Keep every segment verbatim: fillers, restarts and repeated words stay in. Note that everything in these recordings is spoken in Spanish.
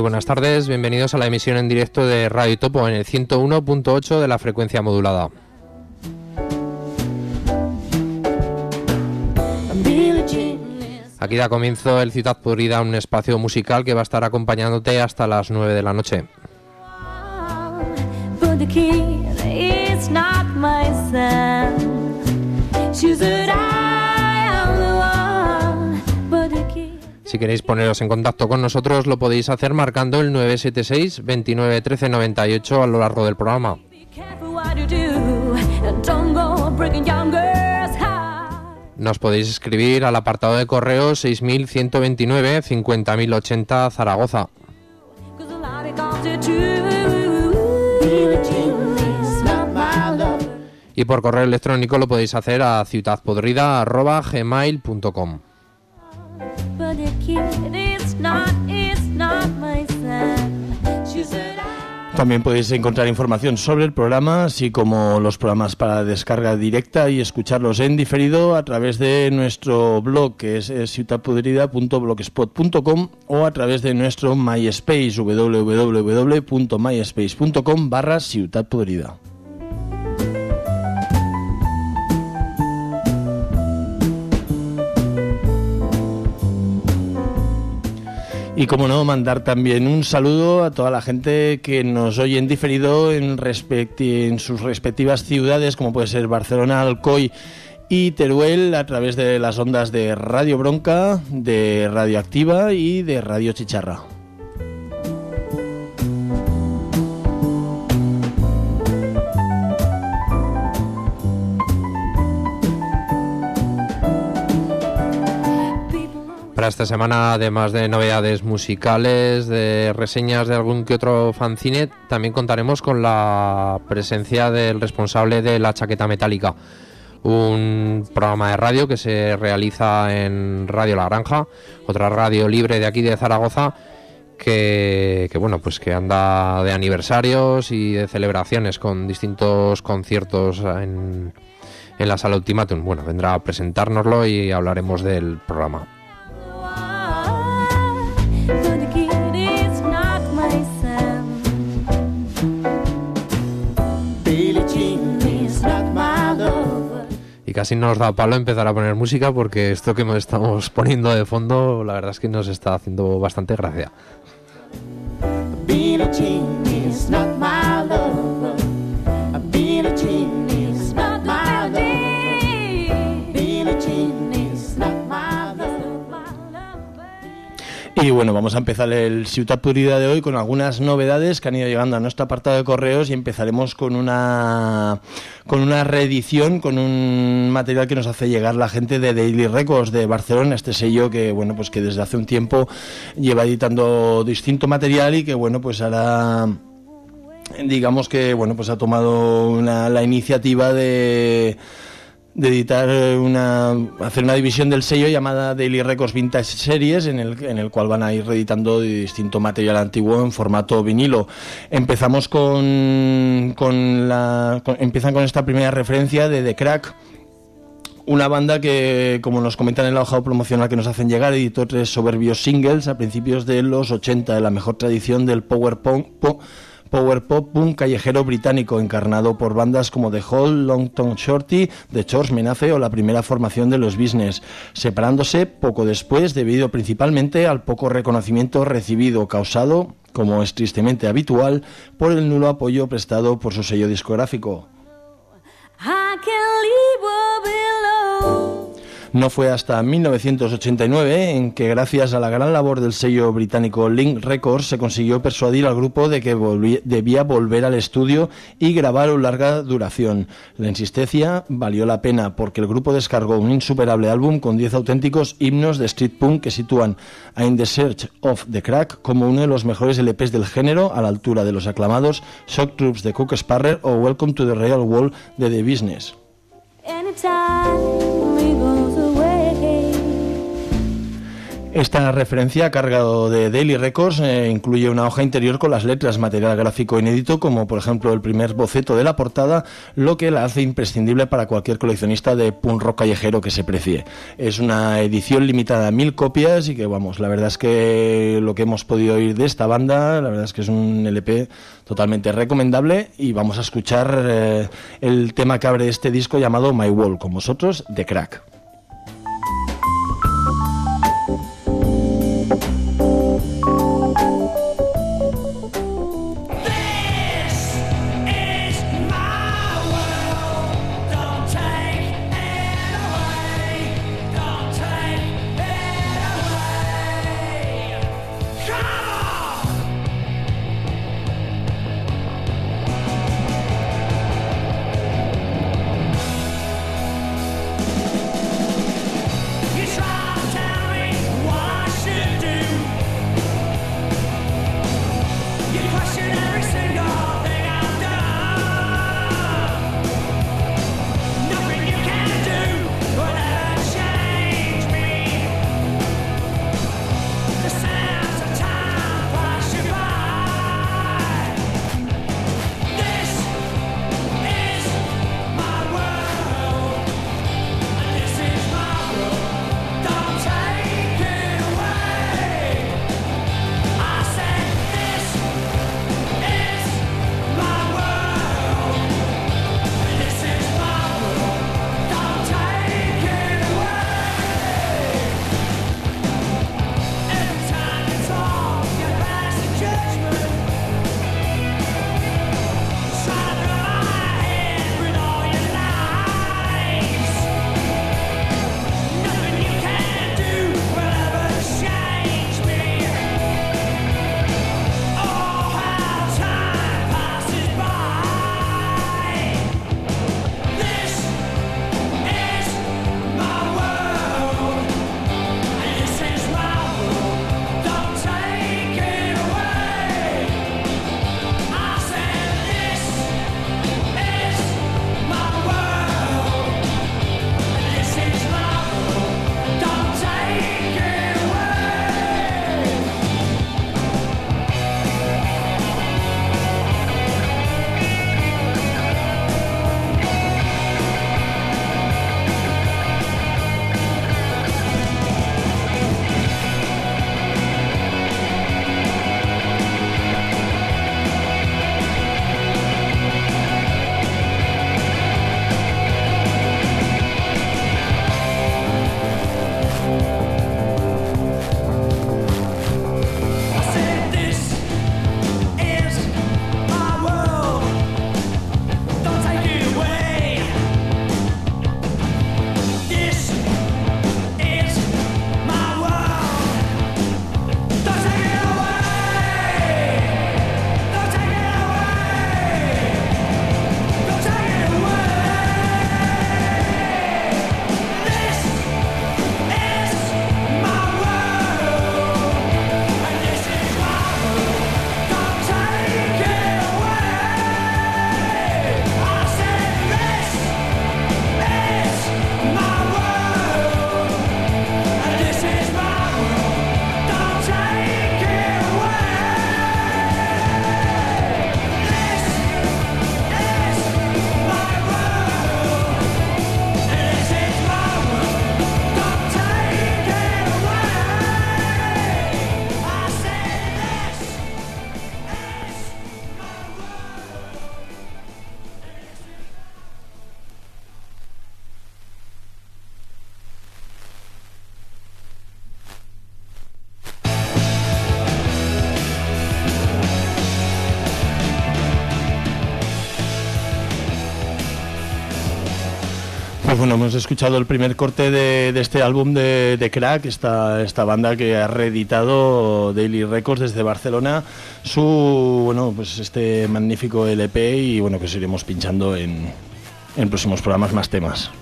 Muy buenas tardes, bienvenidos a la emisión en directo de Radio Topo en el ciento uno punto ocho de la frecuencia modulada. Aquí da comienzo el Ciutat Podrida, un espacio musical que va a estar acompañándote hasta las nueve de la noche. Si queréis poneros en contacto con nosotros, lo podéis hacer marcando el nueve siete seis, veintinueve, trece, noventa y ocho a lo largo del programa. Nos podéis escribir al apartado de correo seis mil ciento veintinueve, cincuenta mil ochenta Zaragoza. Y por correo electrónico lo podéis hacer a ciutatpodrida arroba gmail punto com. También podéis encontrar información sobre el programa, así como los programas para descarga directa y escucharlos en diferido a través de nuestro blog, que es ciutatpodrida punto blogspot punto com, o a través de nuestro MySpace, www punto myspace punto com barra ciutatpodrida. Y como no, mandar también un saludo a toda la gente que nos oye en diferido en, respecti- en sus respectivas ciudades, como puede ser Barcelona, Alcoy y Teruel, a través de las ondas de Radio Bronca, de Radio Activa y de Radio Chicharra. Para esta semana, además de novedades musicales, de reseñas de algún que otro fanzine, también contaremos con la presencia del responsable de La Chaqueta Metálica, un programa de radio que se realiza en Radio La Granja, otra radio libre de aquí de Zaragoza, que, que bueno, pues que anda de aniversarios y de celebraciones con distintos conciertos en, en la Sala Ultimátum. Bueno, vendrá a presentárnoslo y hablaremos del programa. Y casi nos da palo empezar a poner música, porque esto que estamos poniendo de fondo, la verdad es que nos está haciendo bastante gracia. Y bueno, vamos a empezar el Ciutat Podrida de hoy con algunas novedades que han ido llegando a nuestro apartado de correos, y empezaremos con una con una reedición, con un material que nos hace llegar la gente de Daily Records de Barcelona, este sello que bueno, pues que desde hace un tiempo lleva editando distinto material y que bueno, pues ahora digamos que bueno, pues ha tomado una, la iniciativa de de editar una hacer una división del sello llamada Daily Records Vintage Series, en el en el cual van a ir reeditando distinto material antiguo en formato vinilo. Empezamos con con la con, empiezan con esta primera referencia de The Crack, una banda que, como nos comentan en la hoja promocional que nos hacen llegar, editó tres soberbios singles a principios de los ochenta, de la mejor tradición del power punk po, Power Pop Punk callejero británico, encarnado por bandas como The Hall, Long Tom Shorty, The Chores Menace o la primera formación de los Business, separándose poco después debido principalmente al poco reconocimiento recibido, causado, como es tristemente habitual, por el nulo apoyo prestado por su sello discográfico. No fue hasta mil novecientos ochenta y nueve en que, gracias a la gran labor del sello británico Link Records, se consiguió persuadir al grupo de que volví, debía volver al estudio y grabar una larga duración. La insistencia valió la pena, porque el grupo descargó un insuperable álbum con diez auténticos himnos de street punk que sitúan a In the Search of the Crack como uno de los mejores L Pes del género, a la altura de los aclamados Shock Troops de Cook Sparrer o Welcome to the Real World de The Business. Esta referencia, cargado de Daily Records, eh, incluye una hoja interior con las letras, material gráfico inédito, como por ejemplo el primer boceto de la portada, lo que la hace imprescindible para cualquier coleccionista de punk rock callejero que se precie. Es una edición limitada a mil copias y que, vamos, la verdad es que lo que hemos podido oír de esta banda, la verdad es que es un L P totalmente recomendable, y vamos a escuchar eh, el tema que abre este disco llamado My Wall, con vosotros, The Crack. Pues bueno, hemos escuchado el primer corte de, de este álbum de, de Crack, esta, esta banda que ha reeditado Daily Records desde Barcelona, su, bueno, pues este magnífico L P, y bueno, que os iremos pinchando en, en próximos programas más temas.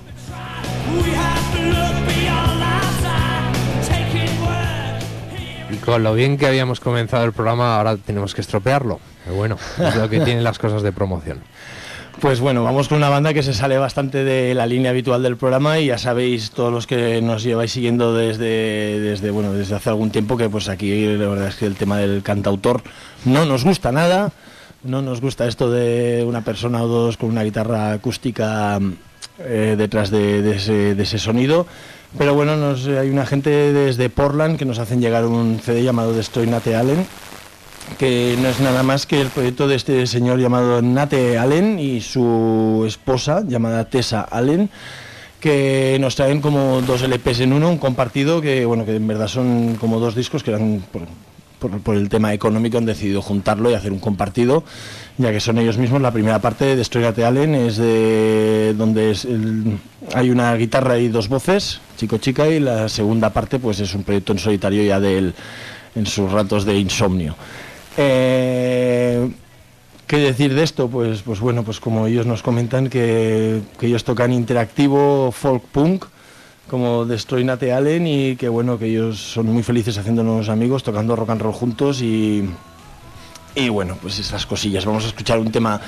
Y con lo bien que habíamos comenzado el programa, ahora tenemos que estropearlo. Pero bueno, es lo que tienen las cosas de promoción. Pues bueno, vamos con una banda que se sale bastante de la línea habitual del programa y ya sabéis todos los que nos lleváis siguiendo desde, desde, bueno, desde hace algún tiempo que pues aquí la verdad es que el tema del cantautor no nos gusta nada, no nos gusta esto de una persona o dos con una guitarra acústica eh, detrás de, de, ese, de ese sonido, pero bueno, nos, hay una gente desde Portland que nos hacen llegar un C D llamado Destroy Nate Allen, que no es nada más que el proyecto de este señor llamado Nate Allen y su esposa llamada Tessa Allen, que nos traen como dos L Pes en uno, un compartido que bueno que en verdad son como dos discos que eran por, por, por el tema económico han decidido juntarlo y hacer un compartido, ya que son ellos mismos. La primera parte de Destroy Nate Allen es de donde es el, hay una guitarra y dos voces, chico-chica, y la segunda parte pues es un proyecto en solitario ya de él en sus ratos de insomnio. Eh, ¿Qué decir de esto? Pues, pues bueno, pues como ellos nos comentan que, que ellos tocan interactivo folk punk como Destroy Nate Allen y que bueno, que ellos son muy felices haciendo nuevos amigos, tocando rock and roll juntos y, y bueno, pues esas cosillas. Vamos a escuchar un tema.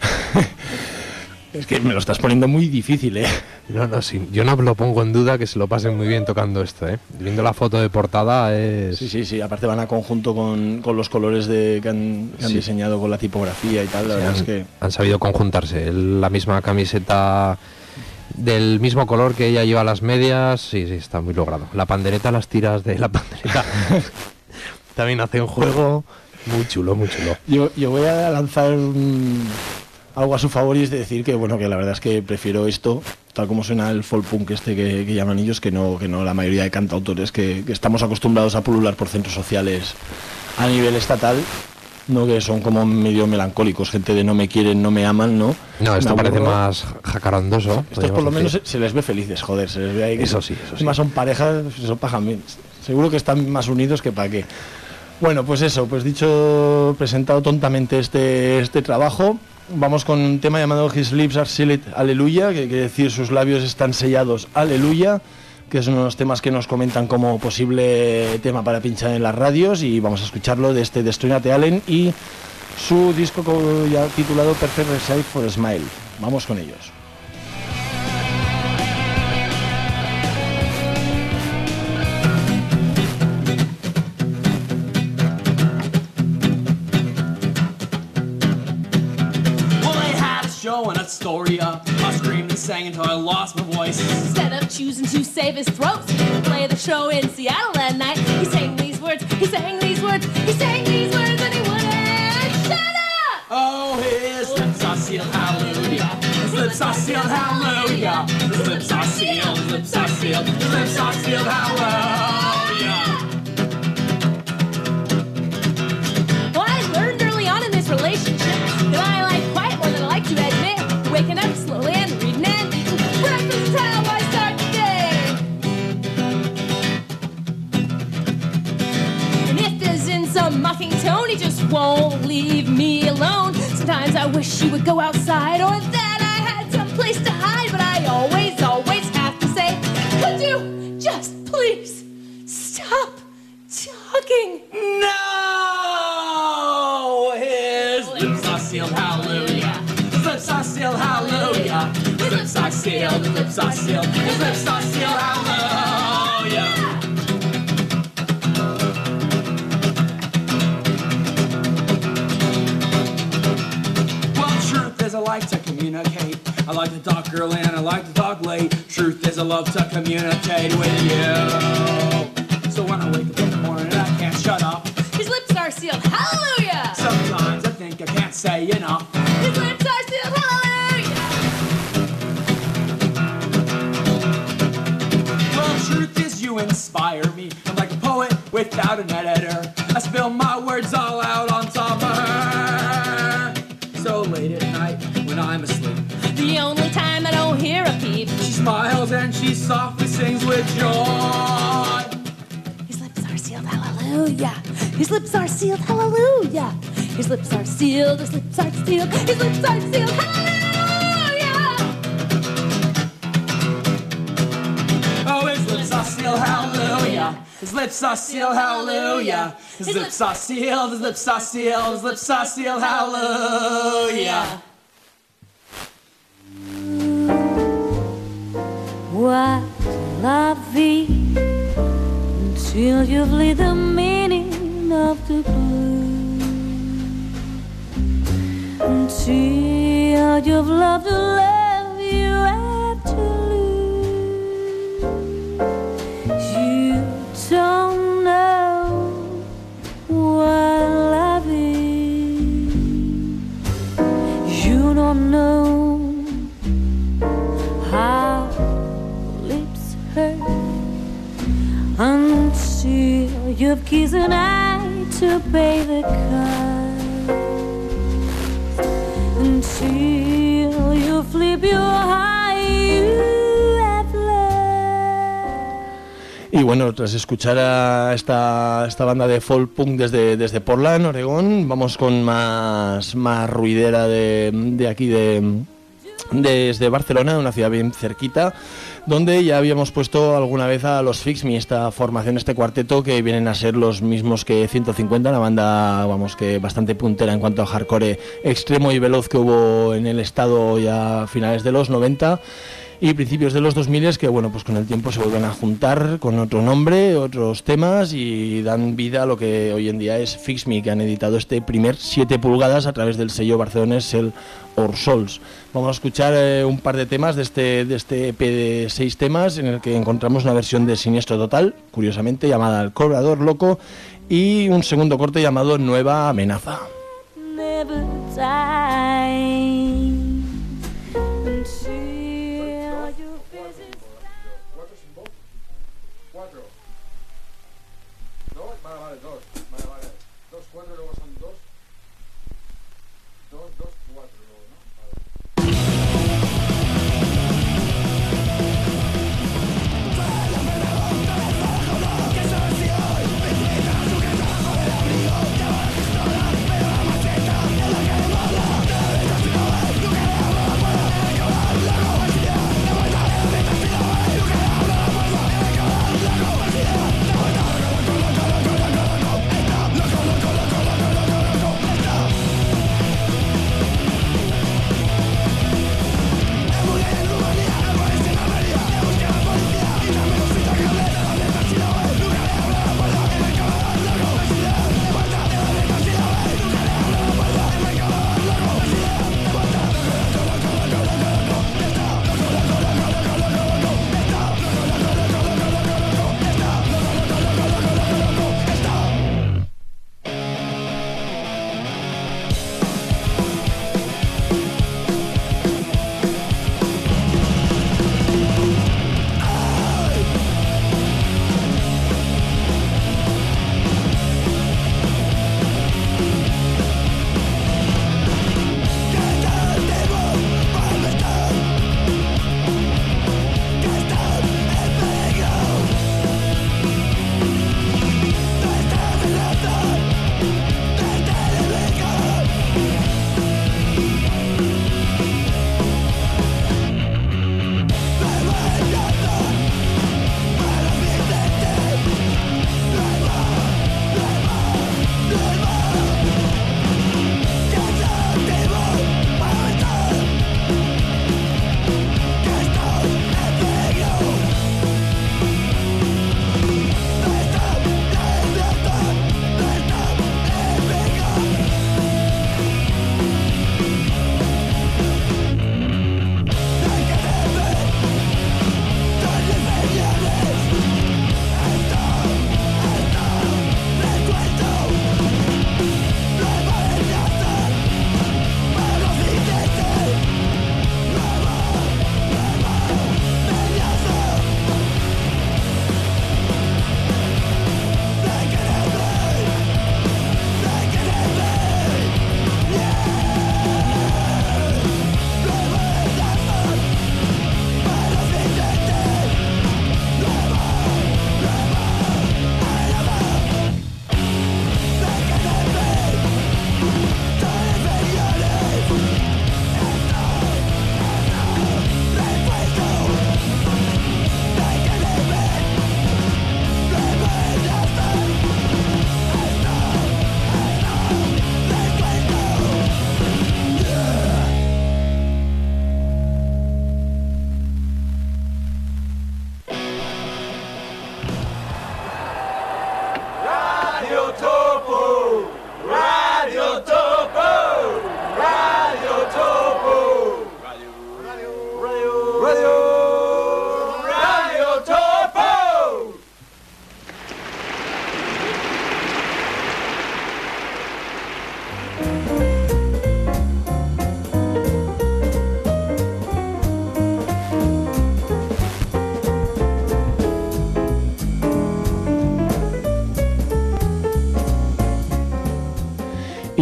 Es que me lo estás poniendo muy difícil, ¿eh? No, no, sí, yo no lo pongo en duda que se lo pasen muy bien tocando esto, ¿eh? Viendo la foto de portada es... Sí, sí, sí, aparte van a conjunto con, con los colores de, que han, que han sí. diseñado con la tipografía y tal, la sí, verdad han, es que... Han sabido conjuntarse, la misma camiseta del mismo color que ella lleva las medias, sí, sí, está muy logrado. La pandereta, las tiras de la pandereta también hace un juego muy chulo, muy chulo. Yo, yo voy a lanzar un... algo a su favor y es decir que bueno que la verdad es que prefiero esto tal como suena el folk punk este que, que llaman ellos que no que no la mayoría de cantautores que, que estamos acostumbrados a pulular por centros sociales a nivel estatal, no, que son como medio melancólicos, gente de no me quieren, no me aman, no no esto parece más jacarandoso. Estos por lo menos se, se les ve felices, joder, se les ve ahí que eso sí, eso sí. Más son parejas, son pajas, seguro que están más unidos que para qué. Bueno, pues eso, pues dicho, presentado tontamente este este trabajo. Vamos con un tema llamado His Lips Are Sealed Aleluya, que quiere decir sus labios están sellados Aleluya, que es uno de los temas que nos comentan como posible tema para pinchar en las radios, y vamos a escucharlo de este Destroy Nate Allen y su disco ya titulado Perfect Recipe for a Smile. Vamos con ellos. Showing Astoria, I screamed and sang until I lost my voice. Instead of choosing to save his throat, to play the show in Seattle that night, he sang these words, he sang these words, he sang these words, and he wouldn't shut up! Oh, his lips are sealed, hallelujah. His lips are sealed, hallelujah. His lips are sealed, his lips are sealed, his lips are sealed, hallelujah. Well, I learned early on in this relationship that I like quiet more than I like to admit. Waking up slowly and reading and eating breakfast is how I start the day. And if there's in some mocking tone, he just won't leave me alone. Sometimes I wish he would go outside, or that I had some place to hide. But I always, always have to say, could you just please stop talking? No! His lips are sealed, hallelujah. His lips are sealed, hallelujah. His lips are sealed, his lips are sealed, his lips are sealed, hallelujah. Well, truth is I like to communicate. I like to talk early and I like to talk late. Truth is I love to communicate with you. So when I wake up in the morning I can't shut up. His lips are sealed, hallelujah. Sometimes I think I can't say enough. His lips are sealed, hallelujah. Well, truth is you inspire me. I'm like a poet without an editor. I spill my words all out on top of her. So late at night when I'm asleep, the only time I don't hear a peep, she smiles and she softly sings with joy. His lips are sealed, hallelujah. His lips are sealed, hallelujah. His lips are sealed, his lips are sealed, his lips are sealed, hallelujah. Oh, his lips are sealed, hallelujah. His lips are sealed, hallelujah. His lips are sealed, his lips are sealed, his lips are sealed, hallelujah. what love be until you've lived the meaning of the blue, until you've loved the love you have to lose. You don't know what love is. You don't know how lips hurt until you've kissed an eye to pay the cost, until you flip your heart you have left. Y bueno, tras escuchar a esta, esta banda de folk punk desde, desde Portland, Oregón, vamos con más, más ruidera de, de aquí de... desde Barcelona, una ciudad bien cerquita, donde ya habíamos puesto alguna vez a los Fix Me, esta formación, este cuarteto que vienen a ser los mismos que ciento cincuenta, una banda, vamos, que bastante puntera en cuanto a hardcore extremo y veloz que hubo en el estado ya a finales de los noventa y principios de los dos mil, que bueno, pues con el tiempo se vuelven a juntar con otro nombre, otros temas, y dan vida a lo que hoy en día es Fix Me, que han editado este primer siete pulgadas a través del sello barcelonés el Our Souls. Vamos a escuchar eh, un par de temas de este, de este E P de seis temas, en el que encontramos una versión de Siniestro Total, curiosamente llamada El Cobrador Loco, y un segundo corte llamado Nueva Amenaza. Never die. We'll be right back.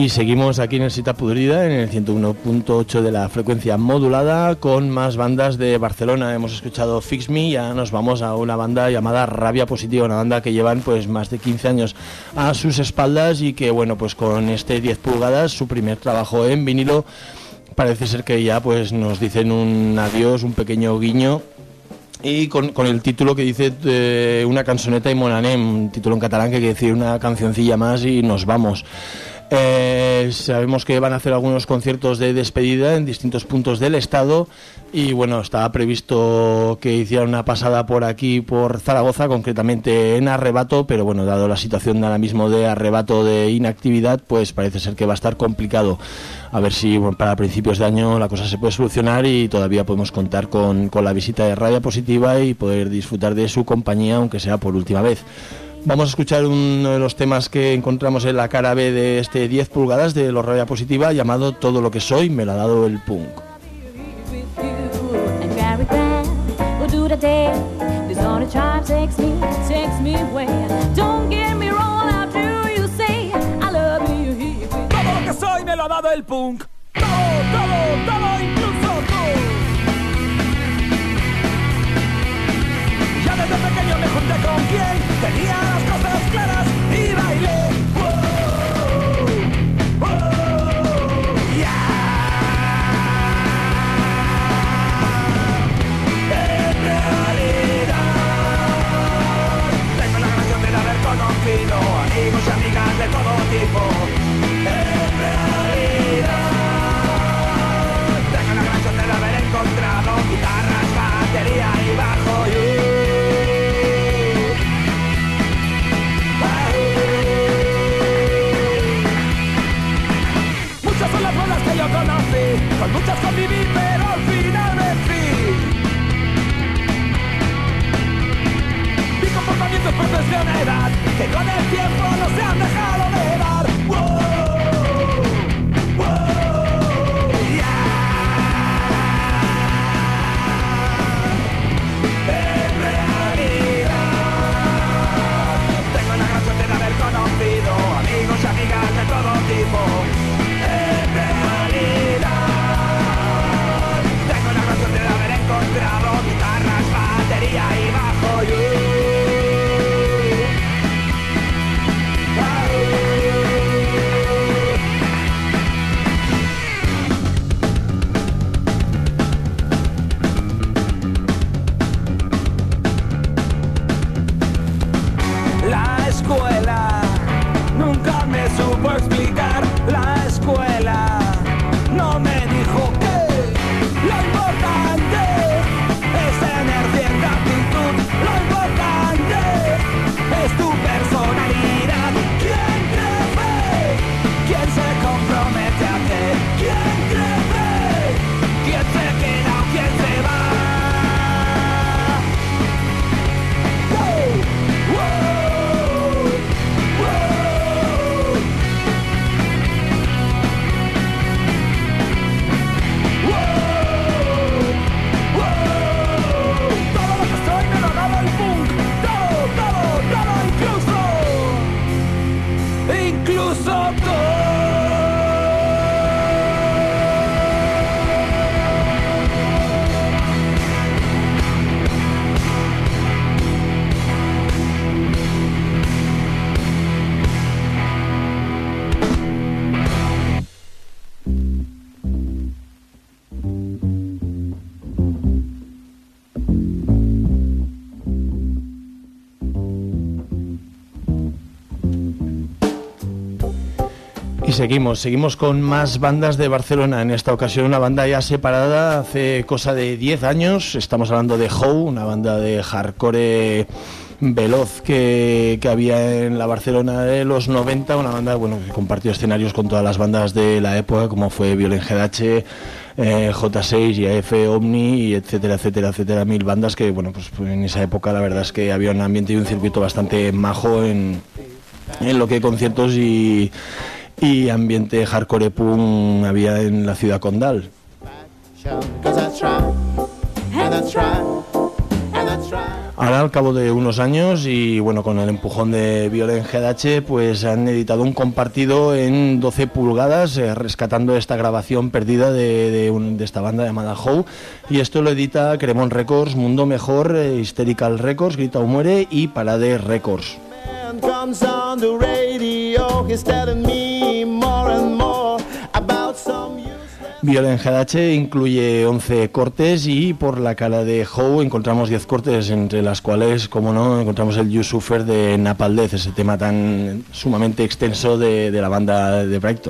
Y seguimos aquí en el Ciutat Podrida, en el ciento uno punto ocho de la frecuencia modulada, con más bandas de Barcelona. Hemos escuchado Fix Me, ya nos vamos a una banda llamada Rabia Positiva, una banda que llevan pues más de quince años a sus espaldas y que bueno, pues con este diez pulgadas, su primer trabajo en vinilo, parece ser que ya pues nos dicen un adiós, un pequeño guiño. Y con, con el título que dice eh, una cançoneta y monanem, un título en catalán que quiere decir una cancioncilla más y nos vamos. Eh, sabemos que van a hacer algunos conciertos de despedida en distintos puntos del estado y bueno, estaba previsto que hicieran una pasada por aquí, por Zaragoza, concretamente en Arrebato, pero bueno, dado la situación de ahora mismo de Arrebato de inactividad, pues parece ser que va a estar complicado. A ver si bueno, para principios de año la cosa se puede solucionar y todavía podemos contar con, con la visita de Rabia Positiva y poder disfrutar de su compañía, aunque sea por última vez. Vamos a escuchar uno de los temas que encontramos en la cara B de este diez pulgadas de los Rabia Positiva, llamado Todo lo que soy, me lo ha dado el punk. Todo lo que soy me lo ha dado el punk. Todo, todo, todo, incluso tú. Ya desde pequeño me junté con quien tenía las cosas claras y bailé. Wow, wow, yeah. En realidad tengo la gracia de haber conocido amigos y amigas de todo tipo. En realidad tengo la gracia de haber encontrado guitarras, batería y bajo. Son las bolas que yo conocí, con muchas conviví, pero al final me fui. Mi comportamiento es profesión de edad, que con el tiempo no se han dejado de dar. Wow, wow, yeah. En realidad tengo la gran suerte de haber conocido amigos y amigas de todo tipo. En realidad tengo la gran suerte de haber encontrado guitarras, batería y bajo. You. La escuela nunca me supo explicar. La escuela no me dijo que lo importante es tener cierta actitud, lo importante es tu personalidad. ¿Quién crece? ¿Quién se compromete a qué? ¿Quién crece? ¿Quién se queda o quién se va? Wow, wow, wow. Incluso tú. Seguimos, seguimos con más bandas de Barcelona. En esta ocasión una banda ya separada hace cosa de diez años. Estamos hablando de How, una banda de hardcore veloz que, que había en la Barcelona de los noventa. Una banda bueno, que compartió escenarios con todas las bandas de la época, como fue Violent G H, eh, J seis, I A F, Omni, y etcétera, etcétera, etcétera. Mil bandas que bueno, pues en esa época la verdad es que había un ambiente y un circuito bastante majo en, en lo que conciertos y... y ambiente hardcore punk había en la ciudad condal. Ahora, al cabo de unos años y bueno, con el empujón de Violent Head H, pues han editado un compartido en doce pulgadas, eh, rescatando esta grabación perdida de, de, un, de esta banda llamada How, y esto lo edita Cremon Records, Mundo Mejor, eh, Hysterical Records, Grita o Muere y Parade Records. Violent Head H incluye once cortes y por la cara de How encontramos diez cortes, entre las cuales, como no, encontramos el You Suffer de Napalm Death, ese tema tan sumamente extenso de, de la banda de Brighton.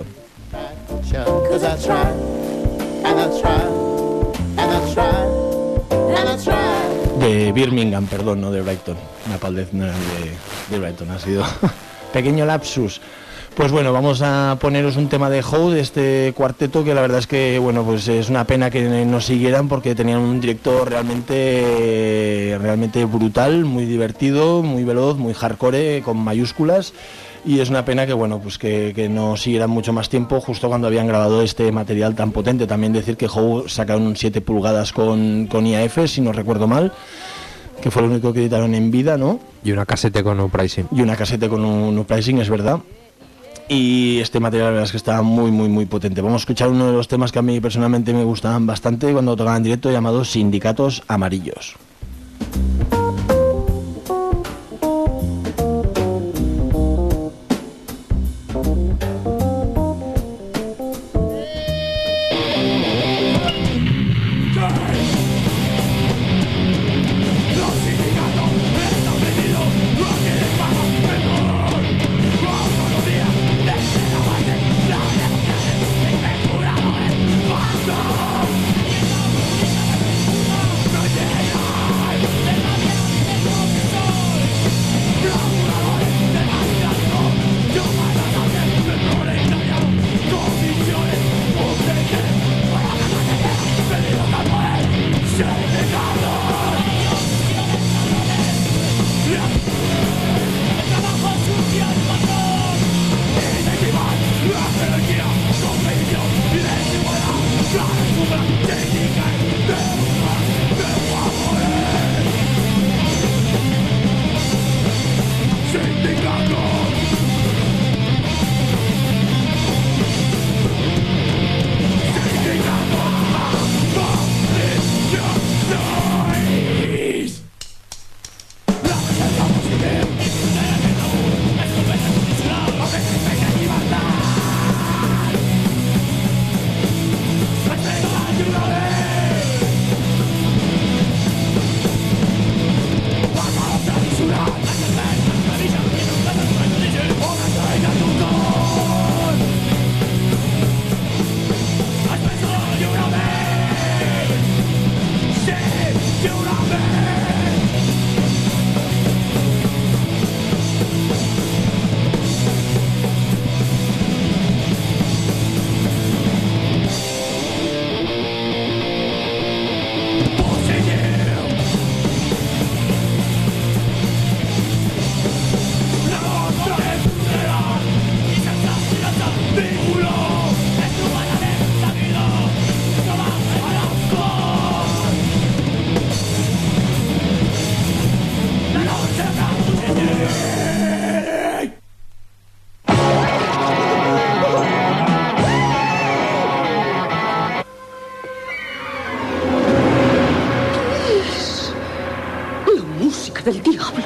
De Birmingham, perdón, no de Brighton. Napalm Death no era de, de Brighton, ha sido pequeño lapsus. Pues bueno, vamos a poneros un tema de How, de este cuarteto, que la verdad es que, bueno, pues es una pena que nos siguieran porque tenían un directo realmente, realmente brutal, muy divertido, muy veloz, muy hardcore, con mayúsculas, y es una pena que, bueno, pues que, que no siguieran mucho más tiempo justo cuando habían grabado este material tan potente. También decir que How sacaron siete pulgadas con, con I A F, si no recuerdo mal, que fue lo único que editaron en vida, ¿no? Y una casete con Uprising. Y una casete con un Uprising, es verdad. Y este material la verdad es que está muy muy muy potente. Vamos a escuchar uno de los temas que a mí personalmente me gustaban bastante cuando tocaban en directo, llamado Sindicatos Amarillos. Del diablo.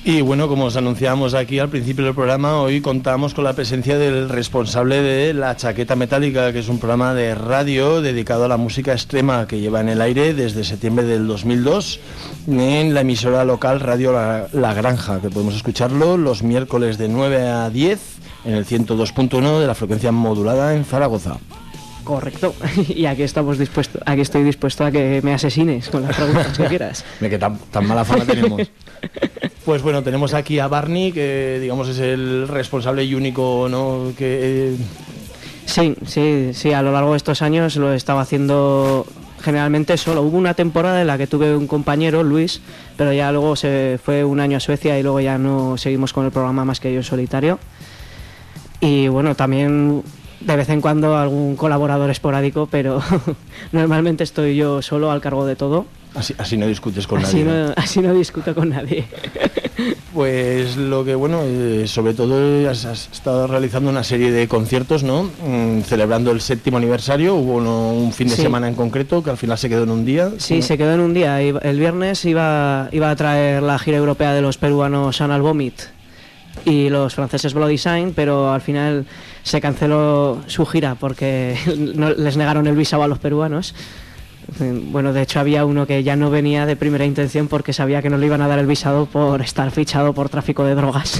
Y bueno, como os anunciábamos aquí al principio del programa, hoy contamos con la presencia del responsable de La Chaqueta Metálica, que es un programa de radio dedicado a la música extrema que lleva en el aire desde septiembre del dos mil dos en la emisora local Radio La, La Granja, que podemos escucharlo los miércoles de nueve a diez en el ciento dos punto uno de la frecuencia modulada en Zaragoza. Correcto, y aquí estamos dispuestos, aquí estoy dispuesto a que me asesines con las preguntas que quieras. De que tan, tan mala fama tenemos. Pues bueno, tenemos aquí a Barney, que digamos es el responsable y único, ¿no? Que... Sí, sí, sí, a lo largo de estos años lo estaba haciendo generalmente solo. Hubo una temporada en la que tuve un compañero, Luis, pero ya luego se fue un año a Suecia y luego ya no seguimos con el programa más que yo en solitario. Y bueno, también de vez en cuando algún colaborador esporádico, pero normalmente estoy yo solo al cargo de todo. Así, así no discutes con así nadie. No, así no discuto con nadie. Pues lo que, bueno, eh, sobre todo has, has estado realizando una serie de conciertos, ¿no? Mm, celebrando el séptimo aniversario, hubo uno, un fin de sí. semana en concreto, que al final se quedó en un día. Sí, ¿no? se quedó en un día. El viernes iba, iba a traer la gira europea de los peruanos Anal Vomit y los franceses Bloody Sign, pero al final se canceló su gira porque no, les negaron el visado a los peruanos. Bueno, de hecho había uno que ya no venía de primera intención porque sabía que no le iban a dar el visado por estar fichado por tráfico de drogas.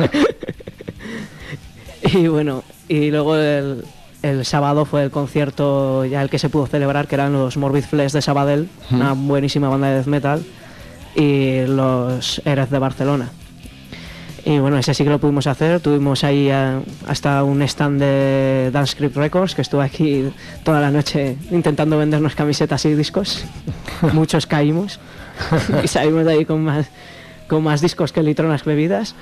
Y bueno, y luego el, el sábado fue el concierto ya el que se pudo celebrar, que eran los Morbid Flesh de Sabadell, mm. una buenísima banda de death metal, y los Erez de Barcelona. Y bueno, ese sí que lo pudimos hacer. Tuvimos ahí a, hasta un stand de Dance Script Records, que estuvo aquí toda la noche intentando vendernos camisetas y discos. Muchos caímos y salimos de ahí con más, con más discos que litronas bebidas.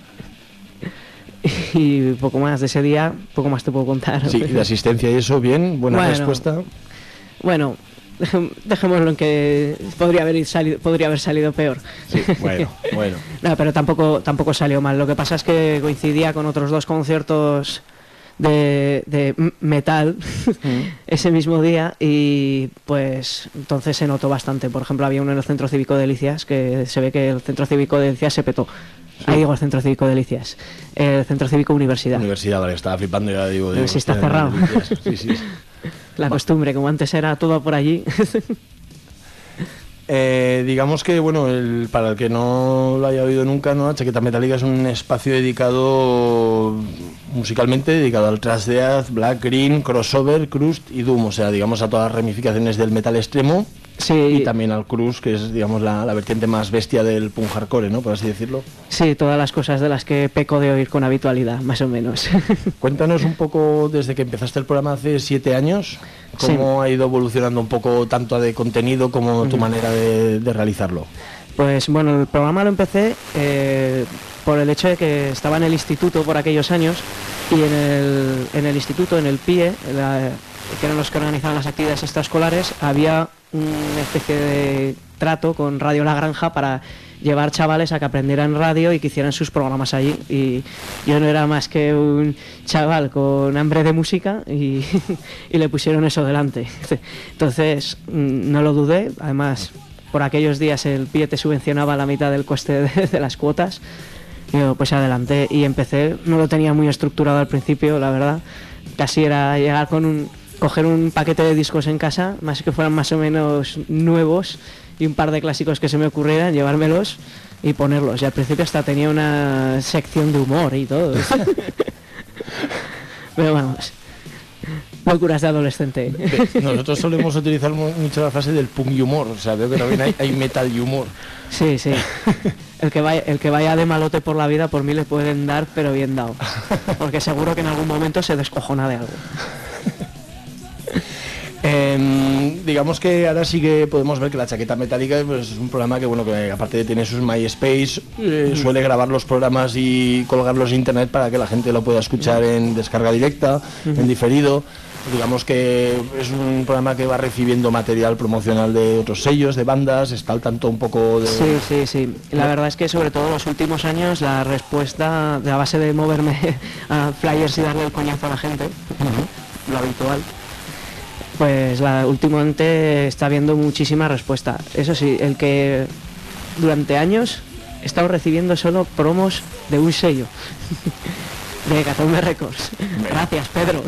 Y poco más de ese día, poco más te puedo contar. Sí, de asistencia y eso, bien, buena bueno, respuesta. Bueno, dejémoslo en que podría haber salido, podría haber salido peor. Sí, bueno, bueno. No, pero tampoco, tampoco salió mal. Lo que pasa es que coincidía con otros dos conciertos de, de metal mm. ese mismo día y pues entonces se notó bastante. Por ejemplo, había uno en el Centro Cívico de Delicias que se ve que el Centro Cívico de Delicias se petó. Sí. Ahí digo el Centro Cívico de Delicias. El Centro Cívico Universidad. Universidad, vale, estaba flipando ya, digo. digo si está cerrado. Sí, sí. La costumbre, como antes era todo por allí. Eh, digamos que, bueno, el, para el que no lo haya oído nunca, ¿no? Chaqueta Metálica es un espacio dedicado musicalmente, dedicado al thrash death, black, green, crossover, crust y doom, o sea, digamos a todas las ramificaciones del metal extremo. Sí. Y también al crust, que es, digamos, la, la vertiente más bestia del punk hardcore, ¿no? Por así decirlo. Sí, todas las cosas de las que peco de oír con habitualidad, más o menos. Cuéntanos un poco, desde que empezaste el programa hace siete años, cómo sí. ha ido evolucionando un poco tanto de contenido como tu mm. manera de, de realizarlo. Pues bueno, el programa lo empecé eh, por el hecho de que estaba en el instituto por aquellos años y en el, en el instituto, en el P I E, la, que eran los que organizaban las actividades extraescolares, había una especie de trato con Radio La Granja para llevar chavales a que aprendieran radio y que hicieran sus programas allí, y yo no era más que un chaval con hambre de música y, y le pusieron eso delante. Entonces no lo dudé, además por aquellos días el P I E te subvencionaba la mitad del coste de, de las cuotas. Yo pues adelanté y empecé. No lo tenía muy estructurado al principio, la verdad. Casi era llegar con un coger un paquete de discos en casa, más que fueran más o menos nuevos, y un par de clásicos que se me ocurrieran, llevármelos y ponerlos. Y al principio hasta tenía una sección de humor y todo. Pero vamos, locuras de adolescente. Nosotros solemos utilizar mucho la frase del punk humor, o sea, veo que también hay, hay metal y humor. Sí, sí. El que vaya, el que vaya de malote por la vida, por mí le pueden dar, pero bien dado. Porque seguro que en algún momento se descojona de algo. Eh, digamos que ahora sí que podemos ver que La Chaqueta Metálica pues, es un programa que, bueno, que aparte de tener sus MySpace, eh, suele grabar los programas y colgarlos en internet para que la gente lo pueda escuchar en descarga directa, uh-huh. en diferido. Digamos que es un programa que va recibiendo material promocional de otros sellos, de bandas, está al tanto un poco de... Sí, sí, sí. La verdad es que sobre todo en los últimos años la respuesta, de a base de moverme a flyers y darle el coñazo a la gente, uh-huh. lo habitual, pues la, últimamente está habiendo muchísima respuesta. Eso sí, el que durante años he estado recibiendo solo promos de un sello, de Hecatombe Records. Gracias, Pedro.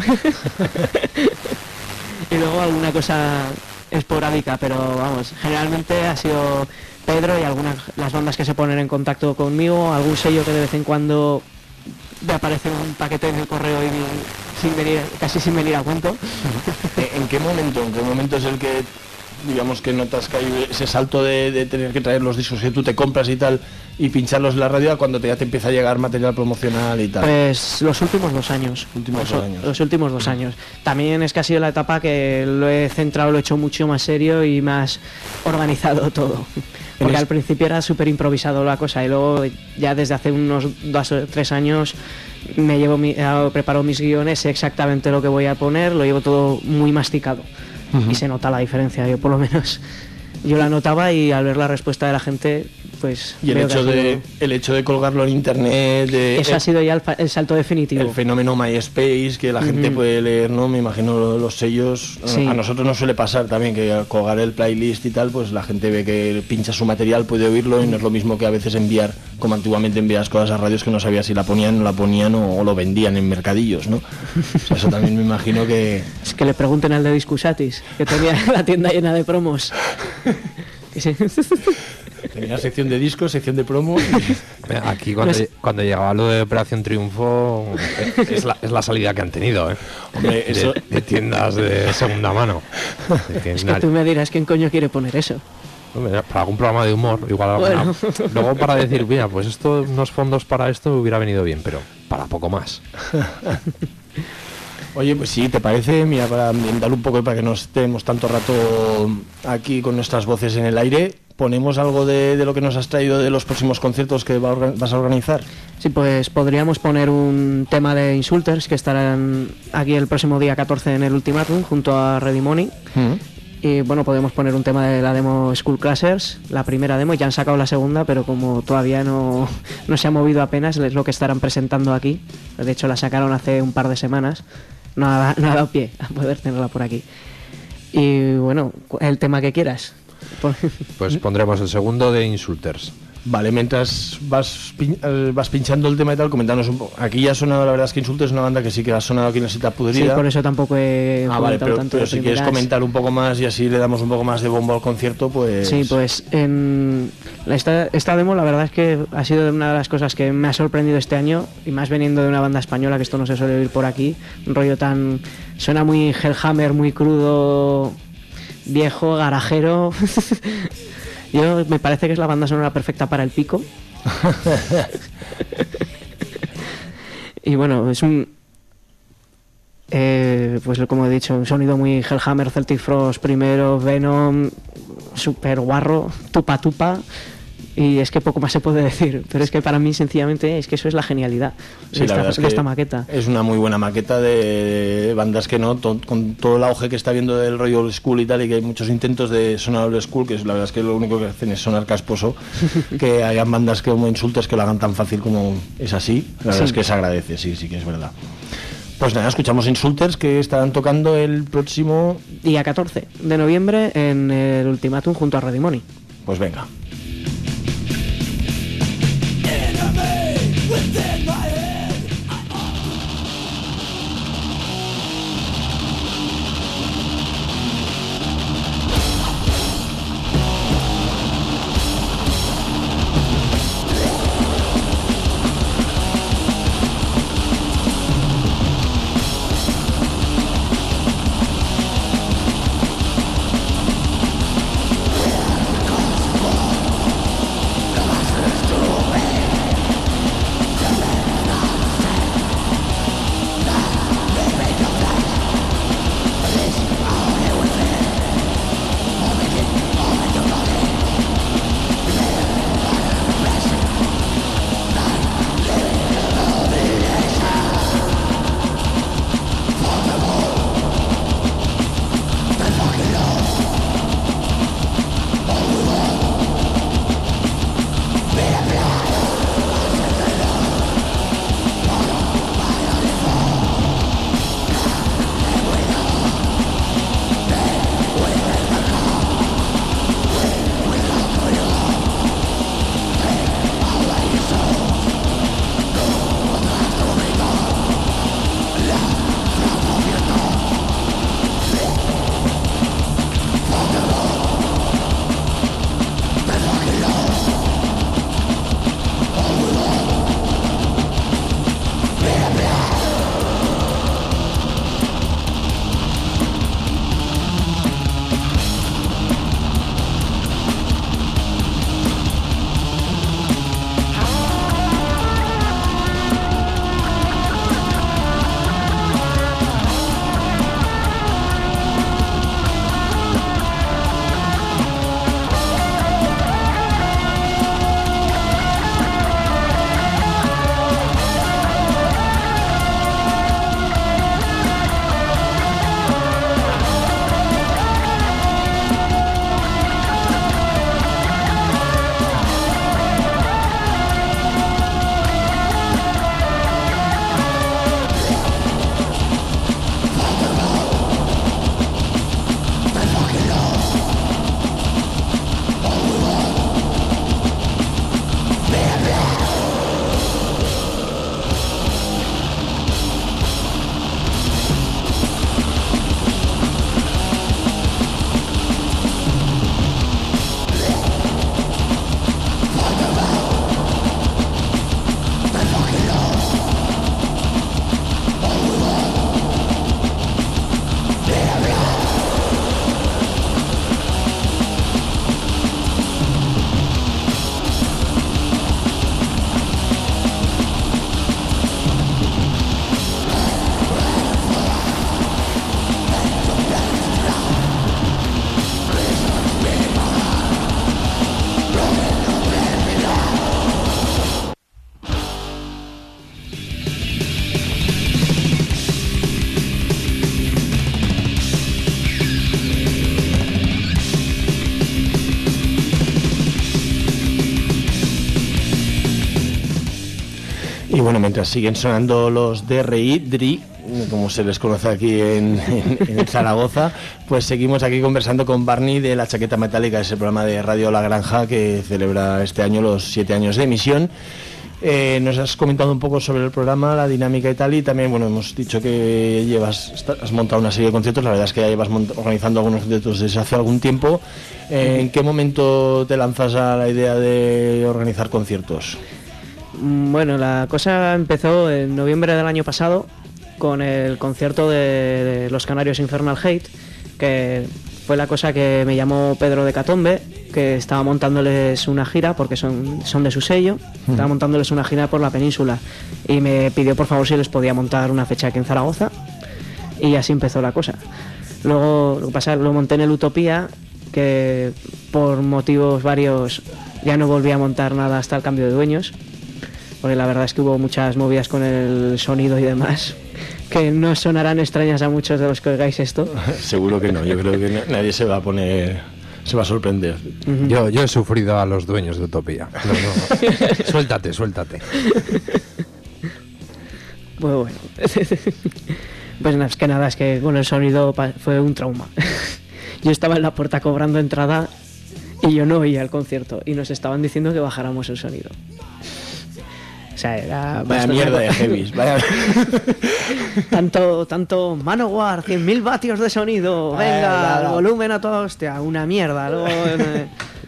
Y luego alguna cosa esporádica, pero vamos, generalmente ha sido Pedro y algunas las bandas que se ponen en contacto conmigo, algún sello que de vez en cuando me aparece un paquete en el correo y sin venir, casi sin venir a cuento. ¿En qué momento? ¿En qué momento es el que, digamos, que notas que hay ese salto de, de tener que traer los discos que tú te compras y tal y pincharlos en la radio, cuando te, ya te empieza a llegar material promocional y tal? Pues los últimos dos años. Últimos los, dos años. Los últimos dos años. También es que ha sido la etapa que lo he centrado, lo he hecho mucho más serio y más organizado todo. Porque al principio era súper improvisado la cosa y luego ya desde hace unos dos o tres años me llevo mi, preparo mis guiones, sé exactamente lo que voy a poner, lo llevo todo muy masticado. Uh-huh. Y se nota la diferencia, yo por lo menos yo la notaba y al ver la respuesta de la gente, pues... Y el hecho, de, el hecho de colgarlo en internet... De, Eso el, ha sido ya el, el salto definitivo. El fenómeno MySpace, que la gente uh-huh. puede leer, ¿no? Me imagino los sellos. Sí. A nosotros nos suele pasar también que al colgar el playlist y tal, pues la gente ve que pincha su material, puede oírlo, y no es lo mismo que a veces enviar, como antiguamente enviabas cosas a radios que no sabías si la ponían, no la ponían o, o lo vendían en mercadillos, ¿no? O sea, eso también me imagino que... Es que le pregunten al de Discusatis, que tenía la tienda llena de promos. Sí. Tenía sección de discos, sección de promo. Aquí cuando, no es... cuando llegaba lo de Operación Triunfo es la, es la salida que han tenido, ¿eh? Hombre, eso... de, de tiendas de segunda mano. De que es que tú me dirás quién coño quiere poner eso. Hombre, para algún programa de humor, igual alguna... bueno. Luego para decir, mira, pues esto, unos fondos para esto hubiera venido bien, pero para poco más. Oye, pues sí, ¿te parece? Mira, para ambientar un poco, para que no estemos tanto rato aquí con nuestras voces en el aire, ¿ponemos algo de, de lo que nos has traído de los próximos conciertos que va a orga- vas a organizar? Sí, pues podríamos poner un tema de Insulters, que estarán aquí el próximo día catorce en el Ultimatum, junto a Ready Money. Uh-huh. Y bueno, podemos poner un tema de la demo Skull Crashers, la primera demo, ya han sacado la segunda, pero como todavía no, no se ha movido apenas, es lo que estarán presentando aquí. De hecho, la sacaron hace un par de semanas. No ha, no ha dado pie a poder tenerla por aquí. Y bueno, el tema que quieras. Pues pondremos el segundo de Insulters. Vale, mientras vas, pin, eh, vas pinchando el tema y tal, comentanos un poco. Aquí ya ha sonado, la verdad es que Insulters es una banda que sí que ha sonado aquí en la Cita Pudrida. Sí, por eso tampoco he ah, vale, pero, tanto pero si quieres comentar un poco más y así le damos un poco más de bombo al concierto, pues... Sí, pues en esta, esta demo la verdad es que ha sido una de las cosas que me ha sorprendido este año, y más veniendo de una banda española, que esto no se suele oír por aquí, un rollo tan... suena muy Hellhammer, muy crudo, viejo, garajero... Yo me parece que es la banda sonora perfecta para el pico. Y bueno, es un eh, pues como he dicho, un sonido muy Hellhammer, Celtic Frost primero, Venom, super guarro, tupa tupa. Y es que poco más se puede decir, pero es que para mí sencillamente es que eso es la genialidad sí, de, la esta, es de esta maqueta. Es una muy buena maqueta de bandas que no, to, con todo el auge que está viendo del rollo old school y tal, y que hay muchos intentos de sonar old school, que es la verdad es que lo único que hacen es sonar casposo, que hayan bandas que como Insulters que lo hagan tan fácil como es así, la verdad sí. es que se agradece, sí, sí que es verdad. Pues nada, escuchamos Insulters, que estarán tocando el próximo... día catorce de noviembre en el Ultimatum junto a Ready Money. Pues venga. Within my head, Y bueno, mientras siguen sonando los D R I, D R I, como se les conoce aquí en, en, en Zaragoza, pues seguimos aquí conversando con Barney de La Chaqueta Metálica, ese programa de Radio La Granja que celebra este año los siete años de emisión. Eh, nos has comentado un poco sobre el programa, la dinámica y tal, y también, bueno, hemos dicho que llevas, has montado una serie de conciertos. La verdad es que ya llevas mont- organizando algunos conciertos desde hace algún tiempo. Eh, ¿En qué momento te lanzas a la idea de organizar conciertos? Bueno, la cosa empezó en noviembre del año pasado con el concierto de, de Los Canarios Infernal Hate, que fue la cosa que me llamó Pedro de Catombe, que estaba montándoles una gira, porque son, son de su sello, uh-huh. estaba montándoles una gira por la península, y me pidió por favor si les podía montar una fecha aquí en Zaragoza, y así empezó la cosa. Luego, lo que pasa, lo monté en el Utopía, que por motivos varios ya no volví a montar nada hasta el cambio de dueños, porque la verdad es que hubo muchas movidas con el sonido y demás, que no sonarán extrañas a muchos de los que oigáis esto. Seguro que no, yo creo que nadie se va a poner, se va a sorprender. Uh-huh. Yo, yo he sufrido a los dueños de Utopía. No, no. Suéltate, suéltate. Pues bueno, pues nada, es que nada, es que con el sonido fue un trauma. Yo estaba en la puerta cobrando entrada y yo no oía el concierto y nos estaban diciendo que bajáramos el sonido. O sea, era vaya mierda de heavies, vaya... tanto, tanto Manowar, cien mil vatios de sonido, venga, claro. El volumen a toda hostia, una mierda. Luego, eh...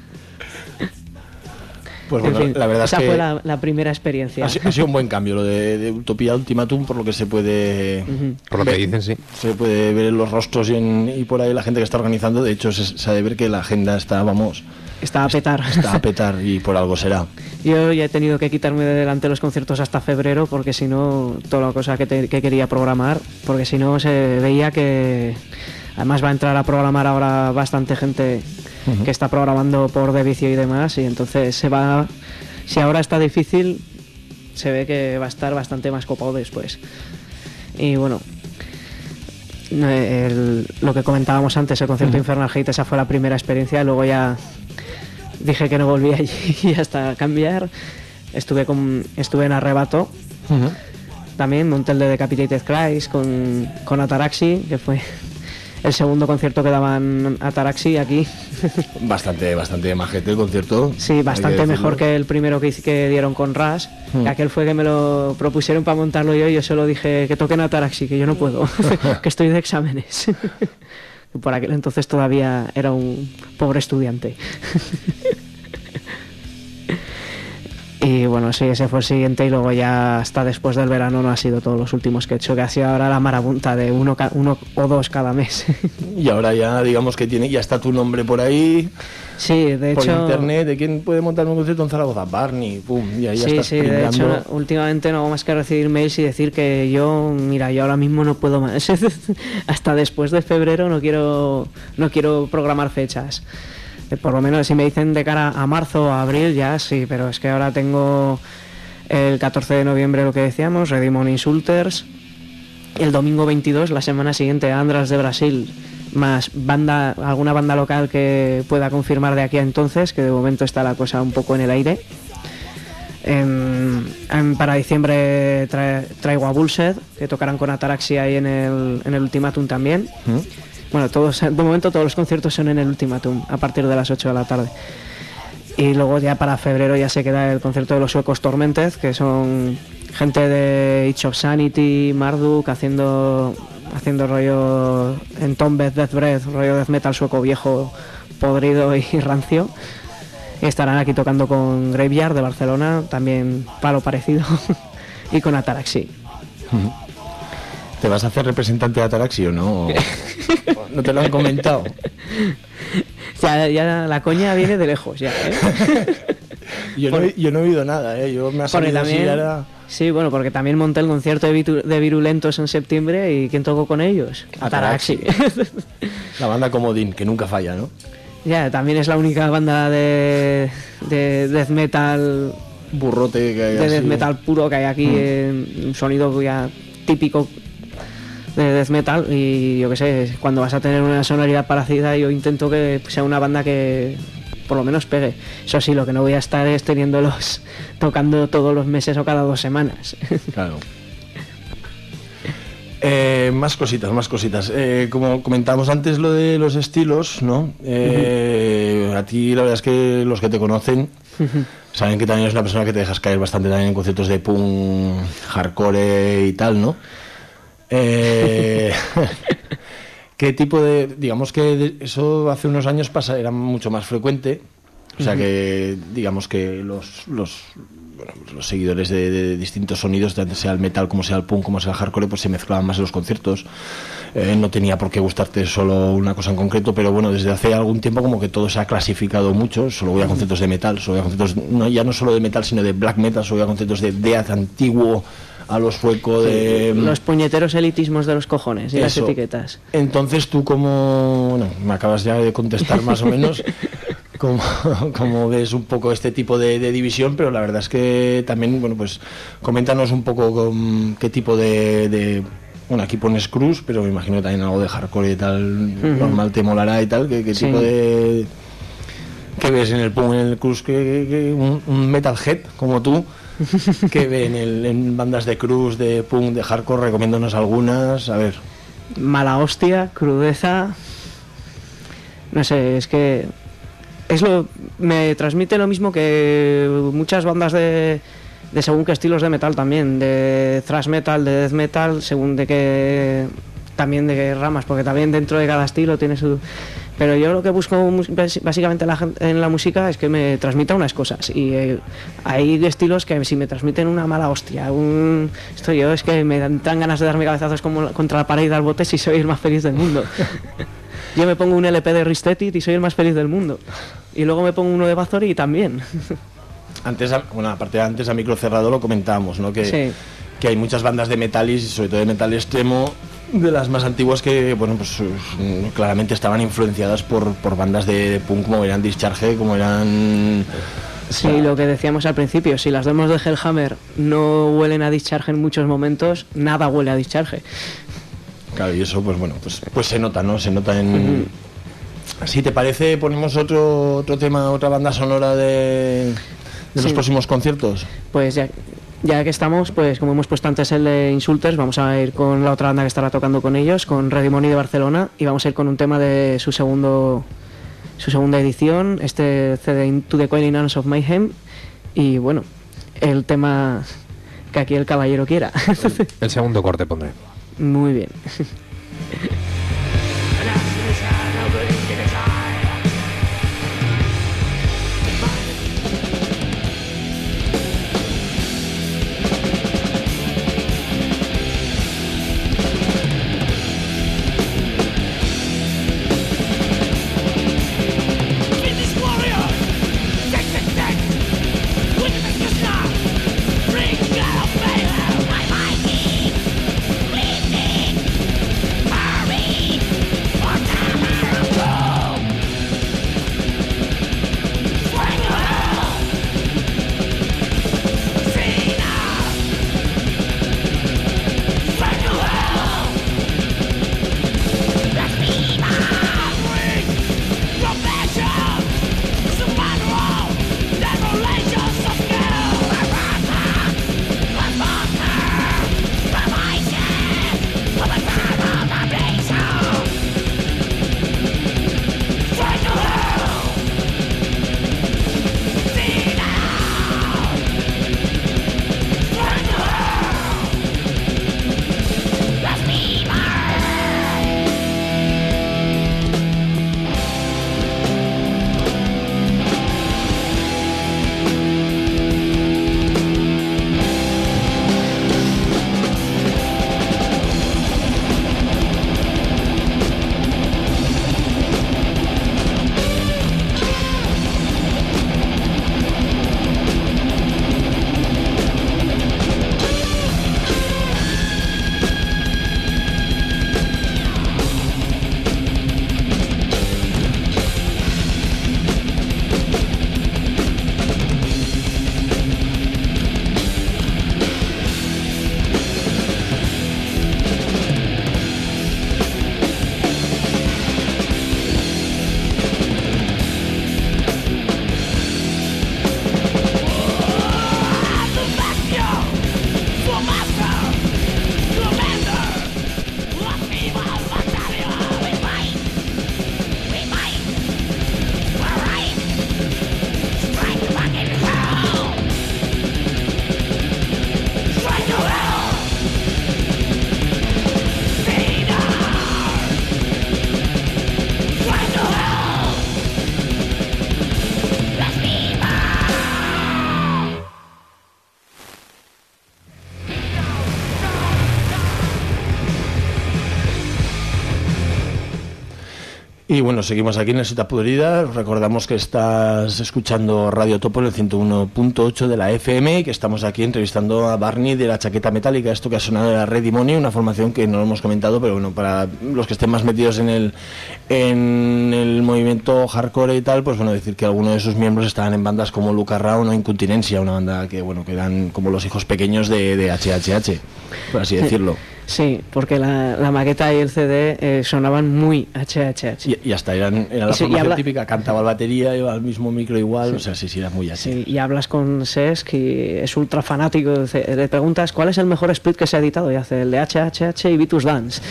Pues bueno, en fin, la verdad esa es que fue la, la primera experiencia. Ha, ha sido un buen cambio lo de, de Utopía Ultimatum, por lo que se puede... Uh-huh. Por lo que dicen, sí. Se puede ver en los rostros y, en, y por ahí la gente que está organizando. De hecho, se sabe ver que la agenda está, vamos... Está a petar. Está a petar y por algo será. Yo ya he tenido que quitarme de delante los conciertos hasta febrero, porque si no, toda la cosa que, te, que quería programar, porque si no se veía que... Además va a entrar a programar ahora bastante gente uh-huh. que está programando por de vicio y demás, y entonces se va... Si ahora está difícil, se ve que va a estar bastante más copado después. Y bueno... El, lo que comentábamos antes, el concierto uh-huh. Infernal Hate, esa fue la primera experiencia. Luego ya dije que no volvía allí hasta cambiar. Estuve con estuve en Arrebato uh-huh. también, monté el de Decapitated Christ con, con Ataraxi, que fue el segundo concierto que daban Ataraxi aquí. Bastante, bastante majete el concierto. Sí, bastante que mejor que el primero que, que dieron con Rush. Hmm. Que aquel fue que me lo propusieron para montarlo yo y yo solo dije que toquen Ataraxi, que yo no puedo, que estoy de exámenes. Por aquel entonces todavía era un pobre estudiante. Y bueno, sí, ese fue el siguiente, y luego ya hasta después del verano no ha sido todos los últimos que he hecho, que ha sido ahora la marabunta de uno, uno o dos cada mes. Y ahora ya digamos que tiene, ya está tu nombre por ahí. Sí, de por hecho... Por internet, ¿de quién puede montar un concierto en Zaragoza? Barney, pum, y ahí ya sí, estás sí, brindando. De hecho, últimamente no hago más que recibir mails y decir que yo, mira, yo ahora mismo no puedo más. Hasta después de febrero no quiero, no quiero programar fechas. Por lo menos si me dicen de cara a marzo o a abril, ya sí, pero es que ahora tengo el catorce de noviembre lo que decíamos, Redimon Insulters, el domingo veintidós, la semana siguiente, Andras de Brasil, más banda, alguna banda local que pueda confirmar de aquí a entonces, que de momento está la cosa un poco en el aire. En, en, para diciembre tra, traigo a Bullset, que tocarán con Ataraxi ahí en el, en el Ultimatum también. ¿Mm? Bueno, todos, de momento todos los conciertos son en el Ultimatum a partir de las ocho de la tarde. Y luego ya para febrero ya se queda el concierto de los suecos Tormented, que son gente de Age of Sanity, Marduk, haciendo haciendo rollo en Tombed, Death Breath, rollo death metal sueco viejo, podrido y rancio. Y estarán aquí tocando con Graveyard de Barcelona, también palo parecido, y con Ataraxi. ¿Te vas a hacer representante de Ataraxi o no? ¿No te lo han comentado? Ya, ya la coña viene de lejos, ya, ¿eh? yo, no, yo no he oído nada, ¿eh? Yo me ha salido también, así ahora... Sí, bueno, porque también monté el concierto de, Vitu, de Virulentos en septiembre, y ¿quién tocó con ellos? Ataraxi. La banda Comodín, que nunca falla, ¿no? Ya, también es la única banda de, de death metal... Burrote que hay De así. death metal puro que hay aquí, mm. en un sonido ya típico de death metal, y yo qué sé, cuando vas a tener una sonoridad parecida, yo intento que sea una banda que por lo menos pegue. Eso sí, lo que no voy a estar es teniéndolos tocando todos los meses o cada dos semanas. Claro. Eh, más cositas, más cositas. Eh, como comentábamos antes lo de los estilos, ¿no? Eh, uh-huh. A ti la verdad es que los que te conocen uh-huh. saben que también eres una persona que te dejas caer bastante también en conciertos de punk, hardcore y tal, ¿no? Eh, ¿Qué tipo de...? Digamos que de, eso hace unos años pasa, era mucho más frecuente. O sea uh-huh. que digamos que los... los Bueno, los seguidores de, de distintos sonidos, tanto sea el metal como sea el punk como sea el hardcore, pues se mezclaban más en los conciertos. Eh, no tenía por qué gustarte solo una cosa en concreto, pero bueno, desde hace algún tiempo como que todo se ha clasificado mucho. Solo voy a conciertos de metal, solo voy a conciertos no, ya no solo de metal sino de black metal, solo voy a conciertos de death antiguo a lo sueco, de... Los puñeteros elitismos de los cojones y Eso. Las etiquetas. Entonces tú como... Bueno, me acabas ya de contestar más o menos... Como, como ves un poco este tipo de, de división, pero la verdad es que también, bueno, pues coméntanos un poco con qué tipo de, de bueno, aquí pones cruz, pero me imagino que también algo de hardcore y tal, uh-huh. normal te molará y tal, qué, qué sí. tipo de... ¿Qué ves en el punk, en el cruz, que, que, que un, un metalhead como tú, que ve en, el, en bandas de cruz, de punk, de hardcore, recomiéndanos algunas, a ver. Mala hostia, crudeza, no sé, es que... Es lo, me transmite lo mismo que muchas bandas de, de según qué estilos de metal también, de thrash metal, de death metal, según de qué, también de qué ramas, porque también dentro de cada estilo tiene su... Pero yo lo que busco básicamente en la, en la música es que me transmita unas cosas, y eh, hay estilos que si me transmiten una mala hostia, un... esto yo es que me dan, dan ganas de darme cabezazos como contra la pared y dar botes y soy el más feliz del mundo. Yo me pongo un L P de Ristetit y soy el más feliz del mundo. Y luego me pongo uno de Bathory y también. Antes, bueno, aparte de antes a micro cerrado lo comentábamos, ¿no? Que, sí. que hay muchas bandas de metal y sobre todo de metal extremo, de las más antiguas que, bueno, pues claramente estaban influenciadas por, por bandas de, de punk como eran Discharge, como eran... Sí, o sea, lo que decíamos al principio, si las demos de Hellhammer no huelen a Discharge en muchos momentos, nada huele a Discharge. Claro, y eso, pues bueno, pues, pues se nota, ¿no? Se nota en... Uh-huh. Si te parece, ponemos otro otro tema, otra banda sonora de, de los sí. próximos conciertos. Pues ya, ya que estamos, pues como hemos puesto antes el de Insulters, vamos a ir con la otra banda que estará tocando con ellos, con Ready Money de Barcelona, y vamos a ir con un tema de su segundo su segunda edición, este C D Into the Coiling Arms of Mayhem, y bueno, el tema que aquí el caballero quiera. El, el segundo corte pondré. Muy bien. Bring out of failure, my mighty, bleeding, Y bueno, seguimos aquí en la Ciutat Podrida. Recordamos que estás escuchando Radio Topo en el ciento uno punto ocho de la F M y que estamos aquí entrevistando a Barney de la Chaqueta Metálica. Esto que ha sonado de la Ready Money, una formación que no lo hemos comentado, pero bueno, para los que estén más metidos en el en el movimiento hardcore y tal, pues bueno, decir que algunos de sus miembros estaban en bandas como Luca Round o Incontinencia, una banda que bueno, que eran como los hijos pequeños de, de H H H, por así decirlo. Sí, porque la, la maqueta y el C D eh, sonaban muy H H H. Y, y hasta eran, era la sí, formación habla... típica, cantaba la batería, iba al mismo micro igual, sí. O sea, sí, sí, era muy así. Sí, y hablas con Sesc y es ultra fanático, le preguntas ¿cuál es el mejor split que se ha editado? Y hace el de H H H y Vitus Dance.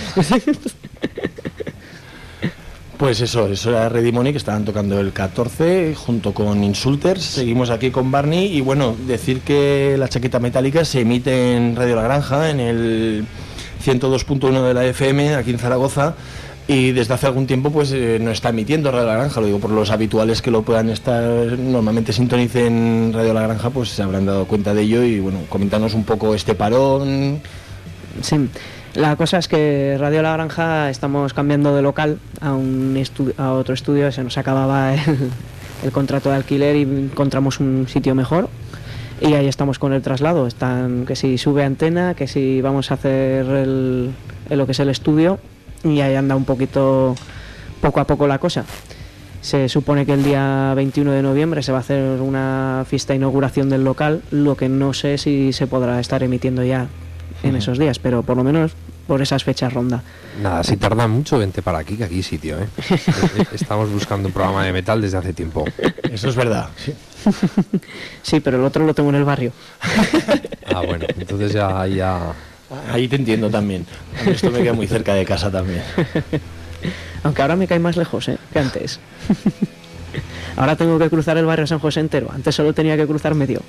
Pues eso, eso era Ready Money, que estaban tocando el catorce junto con Insulters. Seguimos aquí con Barney y bueno, decir que la Chaqueta Metálica se emite en Radio La Granja, en el ciento dos punto uno de la F M, aquí en Zaragoza, y desde hace algún tiempo pues eh, no está emitiendo Radio La Granja, lo digo por los habituales que lo puedan estar, normalmente sintonicen Radio La Granja, pues se habrán dado cuenta de ello y bueno, coméntanos un poco este parón. Sí. La cosa es que Radio La Granja estamos cambiando de local a un estu- a otro estudio, se nos acababa el, el contrato de alquiler y encontramos un sitio mejor y ahí estamos con el traslado. Están que si sube antena, que si vamos a hacer el, el, lo que es el estudio y ahí anda un poquito poco a poco la cosa. Se supone que el día veintiuno de noviembre se va a hacer una fiesta de inauguración del local, lo que no sé si se podrá estar emitiendo ya en esos días, pero por lo menos por esas fechas ronda. Nada, si tarda mucho, vente para aquí, que aquí sí, tío, ¿eh? Estamos buscando un programa de metal desde hace tiempo. Eso es verdad, sí. Sí, pero el otro lo tengo en el barrio. Ah, bueno, entonces ya... ya... Ahí te entiendo también. A mí esto me queda muy cerca de casa también. Aunque ahora me cae más lejos, ¿eh? Que antes. Ahora tengo que cruzar el barrio San José entero. Antes solo tenía que cruzar medio.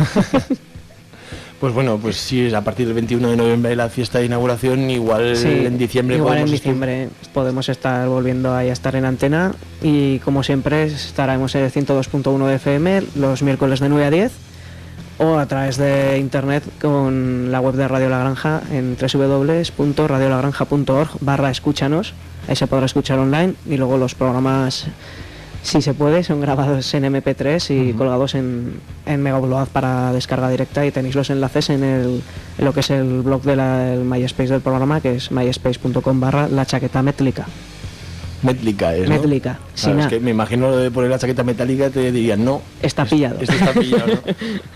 Pues bueno, pues sí, a partir del veintiuno de noviembre la fiesta de inauguración, igual sí, en diciembre igual podemos en diciembre estar... podemos estar volviendo ahí a estar en antena y como siempre estaremos en el ciento dos punto uno de F M los miércoles de nueve a diez o a través de internet con la web de Radio La Granja en doble u doble u doble u punto radio la granja punto org barra escúchanos, ahí se podrá escuchar online y luego los programas, si se puede, son grabados en eme pe tres y uh-huh. colgados en, en Megaupload para descarga directa y tenéis los enlaces en, el, en lo que es el blog del de MySpace del programa, que es myspace punto com barra la chaqueta metálica. Métlica es, ¿no? Métlica, sí. Claro, es que me imagino lo de poner la chaqueta metálica te dirían, no. Está pillado. Este está pillado, ¿no?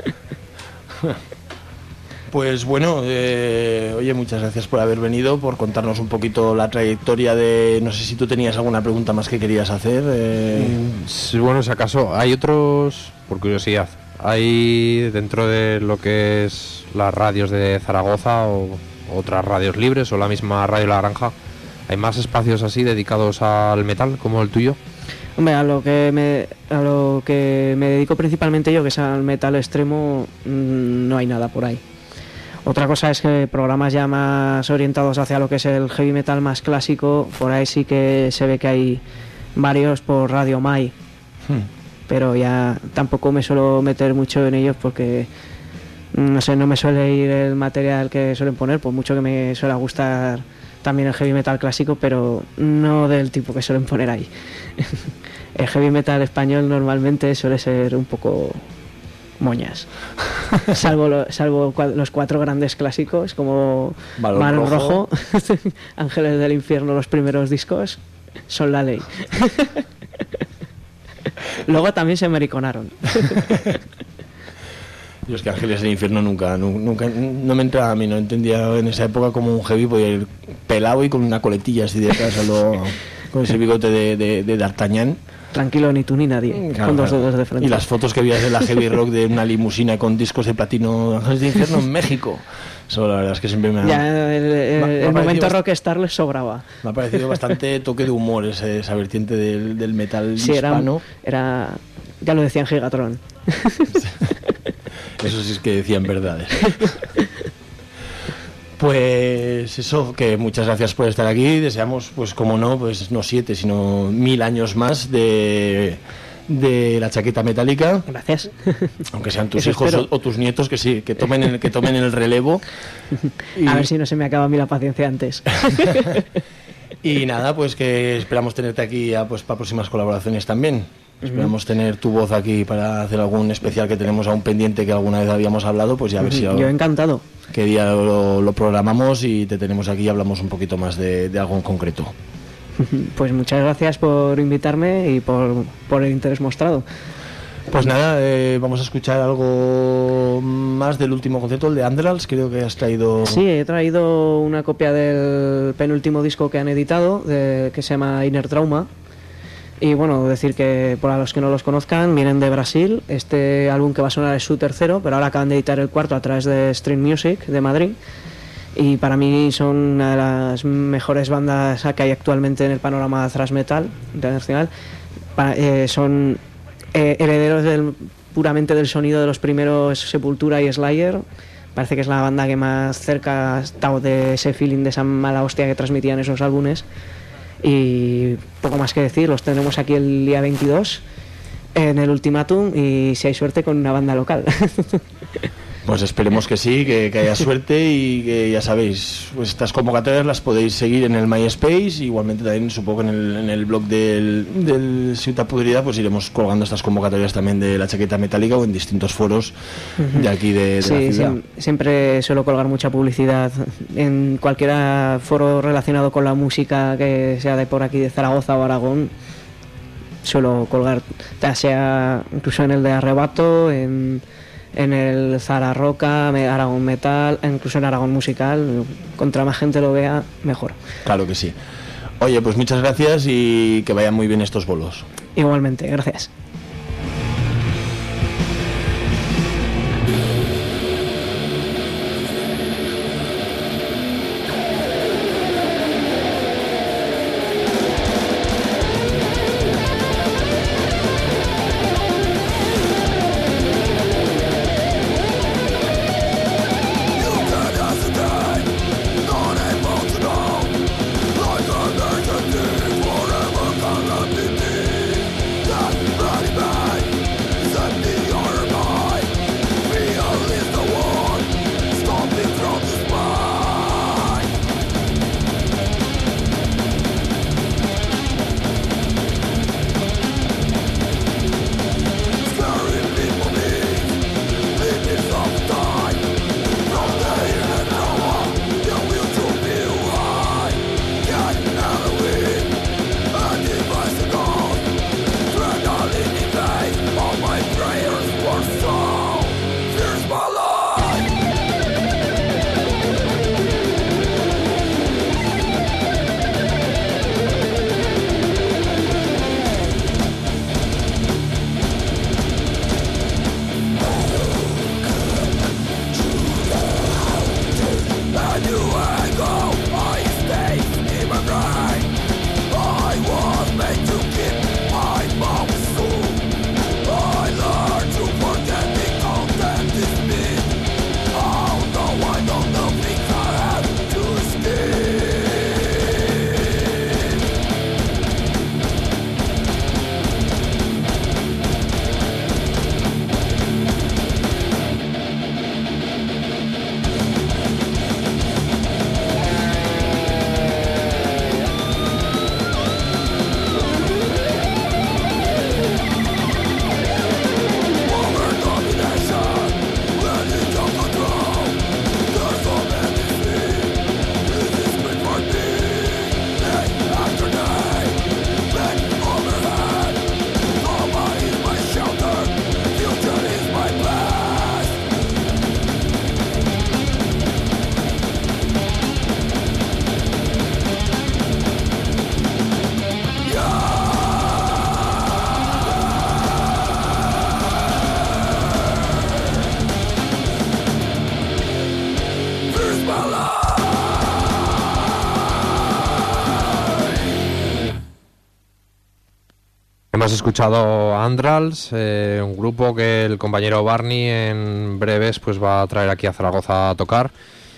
Pues bueno, eh, oye, muchas gracias por haber venido, por contarnos un poquito la trayectoria de... No sé si tú tenías alguna pregunta más que querías hacer. Eh... Sí, bueno, si acaso, hay otros, por curiosidad, hay dentro de lo que es las radios de Zaragoza o otras radios libres o la misma Radio La Granja, ¿hay más espacios así dedicados al metal como el tuyo? Hombre, a lo que me a lo que me dedico principalmente yo, que es al metal extremo, mmm, no hay nada por ahí. Otra cosa es que programas ya más orientados hacia lo que es el heavy metal más clásico, por ahí sí que se ve que hay varios por Radio Mai, hmm. pero ya tampoco me suelo meter mucho en ellos porque no sé, no me suele ir el material que suelen poner, por mucho que me suele gustar también el heavy metal clásico, pero no del tipo que suelen poner ahí. El heavy metal español normalmente suele ser un poco moñas, salvo, lo, salvo cua- los cuatro grandes clásicos como Balón Balón Rojo, Rojo Ángeles del Infierno, los primeros discos son la ley. Luego también se americonaron. Yo es que Ángeles del Infierno nunca, nunca, no me entraba a mí, no entendía en esa época como un heavy podía ir pelado y con una coletilla así detrás, solo con ese bigote de, de, de D'Artagnan. Tranquilo, ni tú ni nadie, claro, con dos claro. dedos de frente. Y las fotos que veías de la heavy rock de una limusina con discos de platino, Ángeles del Infierno en México. Eso la verdad es que siempre me ha... Ya el, el, me, me el momento bast- rockstar les sobraba. Me ha parecido bastante toque de humor ese, esa vertiente del, del metal sí, hispano. Era, era, ya lo decían Gigatron. Eso sí es que decían verdades. Pues eso, que muchas gracias por estar aquí. Deseamos, pues como no, pues no siete, sino mil años más de, de la chaqueta metálica. Gracias. Aunque sean tus Eso hijos o, espero. o tus nietos, que sí, que tomen el, que tomen el relevo. Y, A ver si no se me acaba a mí la paciencia antes. Y nada, pues que esperamos tenerte aquí ya, pues, para próximas colaboraciones también. Esperamos tener tu voz aquí para hacer algún especial que tenemos aún pendiente que alguna vez habíamos hablado, pues ya a ver si Yo algo, encantado. qué día lo, lo programamos y te tenemos aquí y hablamos un poquito más de, de algo en concreto. Pues muchas gracias por invitarme y por, por el interés mostrado. Pues nada, eh, vamos a escuchar algo más del último concierto, el de Andrals, creo que has traído... Sí, he traído una copia del penúltimo disco que han editado, de, que se llama Inner Trauma. Y bueno, decir que para los que no los conozcan, vienen de Brasil. Este álbum que va a sonar es su tercero, pero ahora acaban de editar el cuarto a través de Stream Music de Madrid. Y para mí son una de las mejores bandas que hay actualmente en el panorama thrash metal internacional. Para, eh, son eh, herederos del, puramente del sonido de los primeros Sepultura y Slayer. Parece que es la banda que más cerca ha estado de ese feeling, de esa mala hostia que transmitían esos álbumes. Y poco más que decir, los tendremos aquí el día veintidós en el Ultimátum y si hay suerte con una banda local. Pues esperemos que sí, que, que haya suerte y que ya sabéis, pues estas convocatorias las podéis seguir en el MySpace, igualmente también supongo que en el, en el blog del, del Ciutat Podrida pues iremos colgando estas convocatorias también de la chaqueta metálica o en distintos foros uh-huh. de aquí de, de sí, la ciudad. Sí, siempre suelo colgar mucha publicidad en cualquier foro relacionado con la música que sea de por aquí de Zaragoza o Aragón. Suelo colgar, ya sea incluso en el de Arrebato, en... en el Zara Roca, Aragón Metal, incluso en Aragón Musical. Contra más gente lo vea, mejor. Claro que sí. Oye, pues muchas gracias y que vayan muy bien estos bolos. Igualmente, gracias. Hemos escuchado Andrals, eh, un grupo que el compañero Barney en breves pues va a traer aquí a Zaragoza a tocar.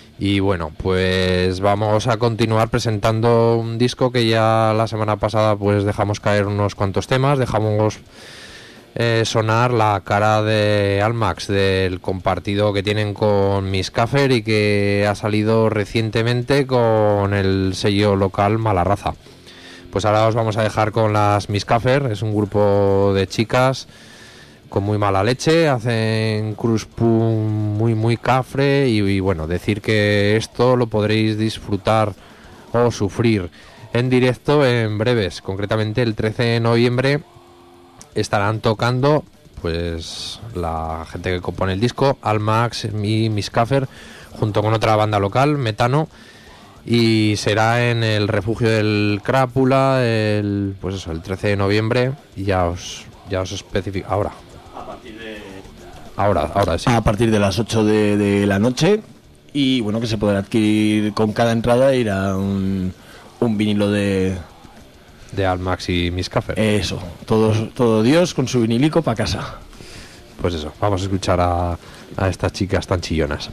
Y bueno, pues vamos a continuar presentando un disco que ya la semana pasada pues dejamos caer unos cuantos temas, dejamos eh, sonar la cara de Almax, del compartido que tienen con Miscafer y que ha salido recientemente con el sello local Mala Raza. Pues ahora os vamos a dejar con las Miscafer, es un grupo de chicas con muy mala leche, hacen cruz punk muy muy cafre y, y bueno, decir que esto lo podréis disfrutar o sufrir en directo en breves, concretamente el trece de noviembre estarán tocando pues la gente que compone el disco, Almax y Miscafer, junto con otra banda local, Metano, y será en el refugio del Crápula el pues eso, el trece de noviembre, y ya os ya os especifico ahora. A partir de ahora, ahora sí. A partir de las ocho de, de la noche, y bueno, que se podrá adquirir con cada entrada, irá un, un vinilo de de Almax y Miscafer. Eso, todo, todo Dios con su vinilico para casa. Pues eso, vamos a escuchar a, a estas chicas tan chillonas.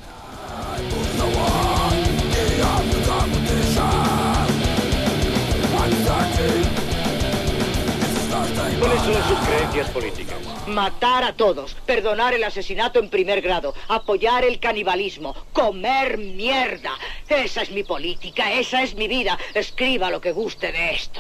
¿Cuáles son sus creencias políticas? Matar a todos, perdonar el asesinato en primer grado, apoyar el canibalismo, comer mierda. Esa es mi política, esa es mi vida. Escriba lo que guste de esto.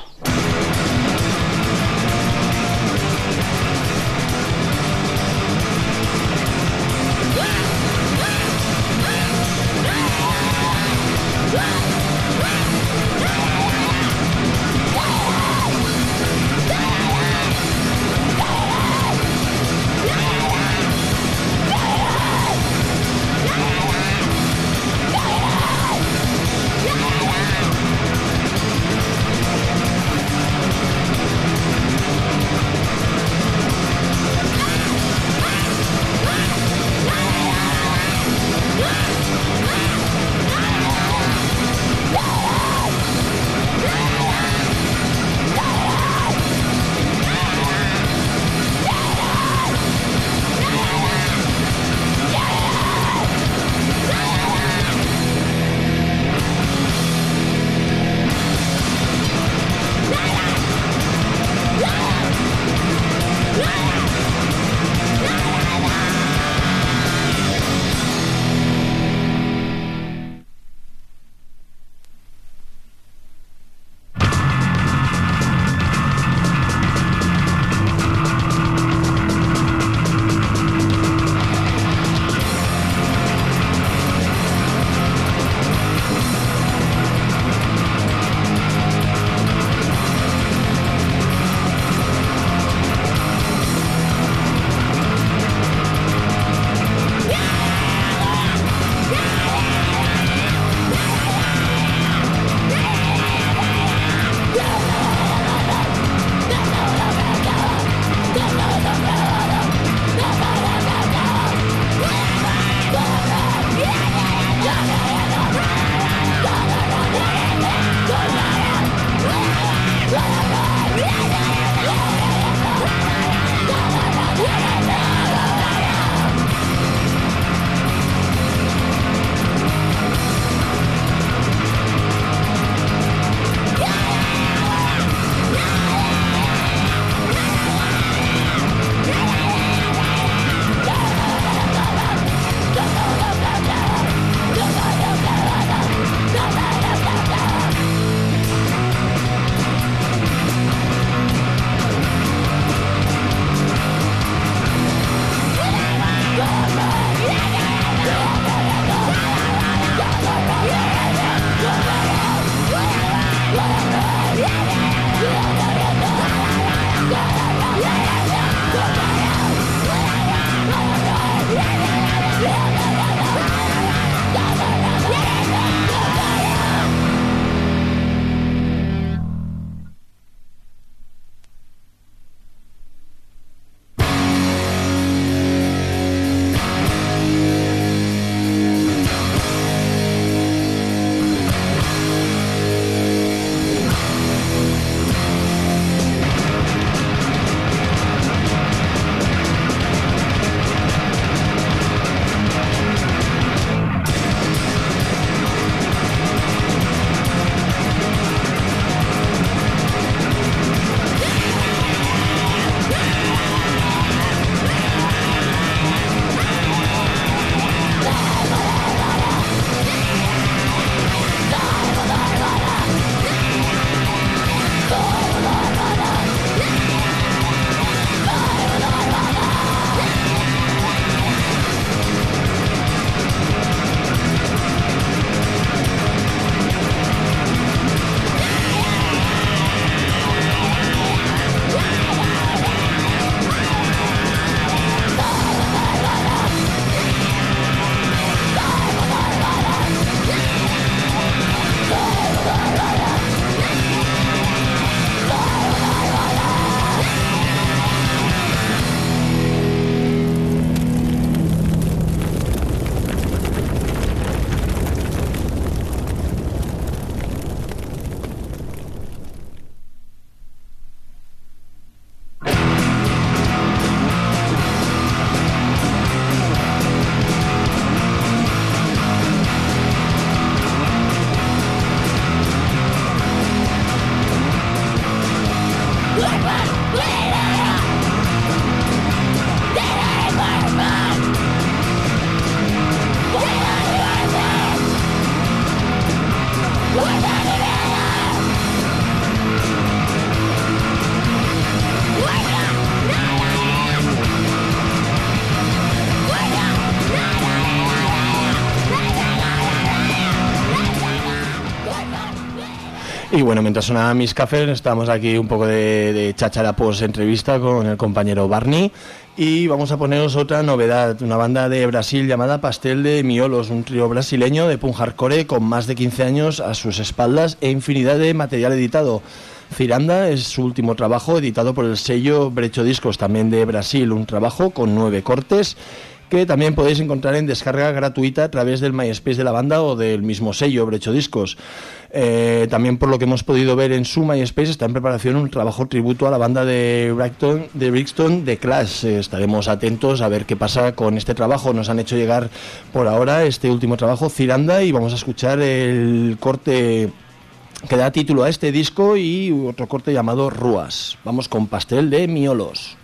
Y bueno, mientras sonaba Mis Cafés, estamos aquí un poco de, de cháchara post entrevista con el compañero Barney. Y vamos a poneros otra novedad, una banda de Brasil llamada Pastel de Miolos, un trío brasileño de punk hardcore con más de quince años a sus espaldas e infinidad de material editado. Ciranda es su último trabajo, editado por el sello Brecho Discos, también de Brasil, un trabajo con nueve cortes que también podéis encontrar en descarga gratuita a través del MySpace de la banda o del mismo sello Brecho Discos. Eh, también, por lo que hemos podido ver en su MySpace, está en preparación un trabajo tributo a la banda de Brixton, de Brixton, The Clash. Eh, estaremos atentos a ver qué pasa con este trabajo. Nos han hecho llegar por ahora este último trabajo, Ciranda, y vamos a escuchar el corte que da título a este disco y otro corte llamado Ruas. Vamos con Pastel de Miolos.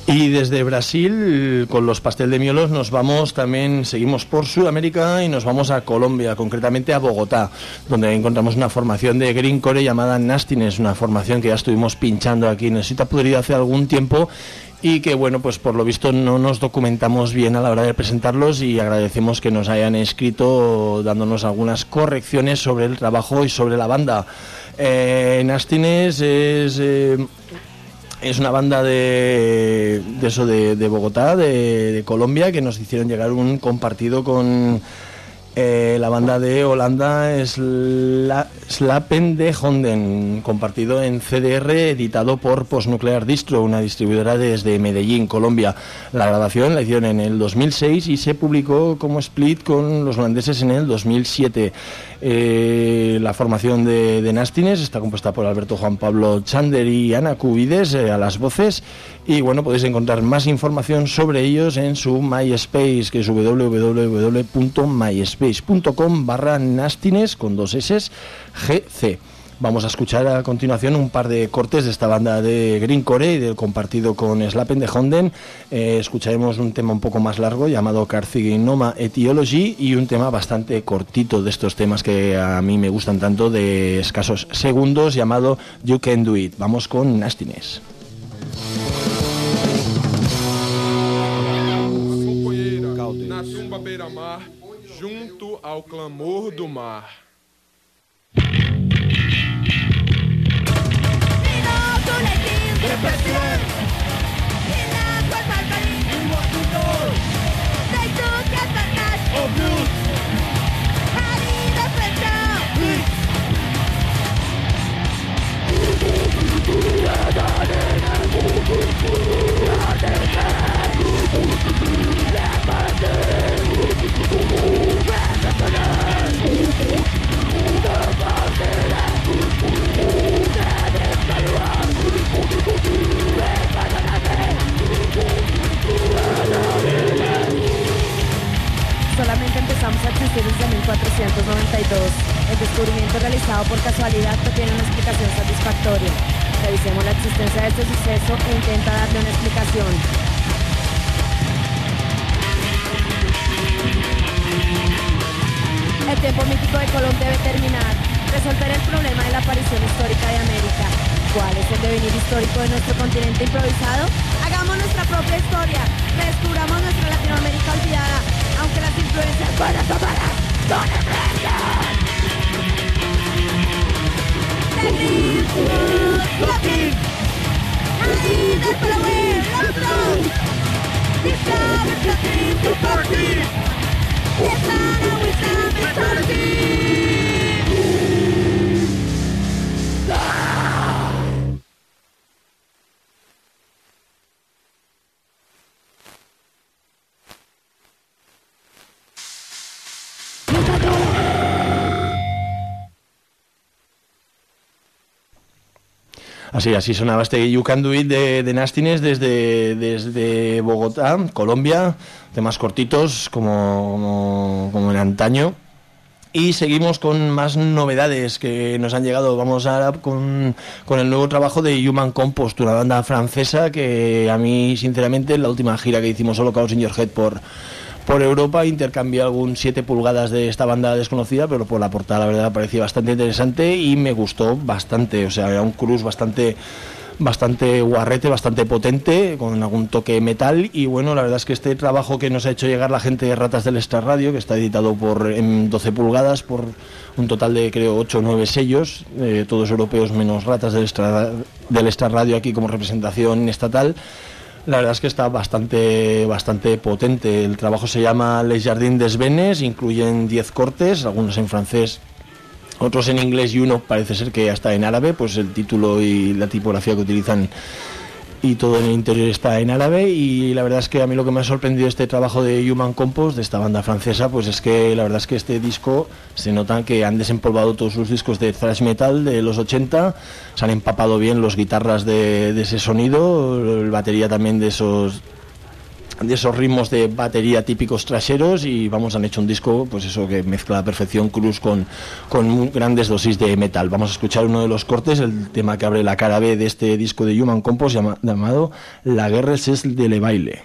Y desde Brasil, con los Pastel de Miolos, nos vamos también, seguimos por Sudamérica y nos vamos a Colombia, concretamente a Bogotá, donde encontramos una formación de grindcore llamada Nastiness, una formación que ya estuvimos pinchando aquí en el Ciutat Podrida hace algún tiempo y que, bueno, pues por lo visto no nos documentamos bien a la hora de presentarlos y agradecemos que nos hayan escrito dándonos algunas correcciones sobre el trabajo y sobre la banda. Eh, Nastiness es... Eh, Es una banda de, de eso de, de Bogotá, de, de Colombia, que nos hicieron llegar un compartido con eh, la banda de Holanda, Sla, Slapen de Honden, compartido en C D R, editado por Postnuclear Distro, una distribuidora desde Medellín, Colombia. La grabación la hicieron en el dos mil seis y se publicó como split con los holandeses en el dos mil siete. Eh, la formación de, de Nastiness está compuesta por Alberto Juan Pablo Chander y Ana Cubides eh, a las voces, y bueno, podéis encontrar más información sobre ellos en su MySpace, que es w w w punto myspace punto com barra Nastiness con dos S G C. Vamos a escuchar a continuación un par de cortes de esta banda de grindcore y del compartido con Slapen de Honden. Eh, escucharemos un tema un poco más largo llamado Carcinoma Etiology y un tema bastante cortito de estos temas que a mí me gustan tanto, de escasos segundos, llamado You Can Do It. Vamos con Nastiness. Na tumba beira-mar, junto ao clamor do mar. Represión y las fuerzas marines en Washington. They took advantage of youth. Having the pressure. Solamente empezamos a existir desde mil cuatrocientos noventa y dos. El descubrimiento realizado por casualidad no tiene una explicación satisfactoria. Revisemos la existencia de este suceso e intenta darle una explicación. El tiempo mítico de Colón debe terminar. Resolver el problema de la aparición histórica de América. ¿Cuál es el devenir histórico de nuestro continente improvisado? Hagamos nuestra propia historia. Redescubramos nuestra Latinoamérica olvidada, aunque las influencias buenas o malas son emergentes. Looking, I that's what I wear, love those. This love is nothing to party. Yes, I know it's not mentality. Así, así sonaba este You Can Do It de, de Nastiness desde, desde Bogotá, Colombia, temas cortitos como, como, como en antaño. Y seguimos con más novedades que nos han llegado. Vamos ahora con, con el nuevo trabajo de Human Compost, una banda francesa que a mí, sinceramente, en la última gira que hicimos Holocaust in Your Head por... por Europa, intercambié algún siete pulgadas de esta banda desconocida, pero por la portada la verdad me parecía bastante interesante y me gustó bastante. O sea, era un cruz bastante bastante guarrete, bastante potente, con algún toque metal. Y bueno, la verdad es que este trabajo que nos ha hecho llegar la gente de Ratas del Extra Radio, que está editado por en doce pulgadas por un total de creo ocho o nueve sellos, eh, todos europeos menos Ratas del Extra, del Extra Radio aquí como representación estatal. La verdad es que está bastante bastante potente. El trabajo se llama Les Jardins des Venes, incluyen diez cortes, algunos en francés, otros en inglés y uno parece ser que hasta en árabe, pues el título y la tipografía que utilizan y todo en el interior está en árabe. Y la verdad es que a mí lo que me ha sorprendido este trabajo de Human Compost, de esta banda francesa, pues es que la verdad es que este disco se nota que han desempolvado todos sus discos de thrash metal de los ochenta, se han empapado bien los guitarras de, de ese sonido, el batería también de esos de esos ritmos de batería típicos trasheros, y vamos, han hecho un disco, pues eso, que mezcla a la perfección Cruz con, con grandes dosis de metal. Vamos a escuchar uno de los cortes, el tema que abre la cara B de este disco de Human Compost, llama, llamado La guerra es de le baile.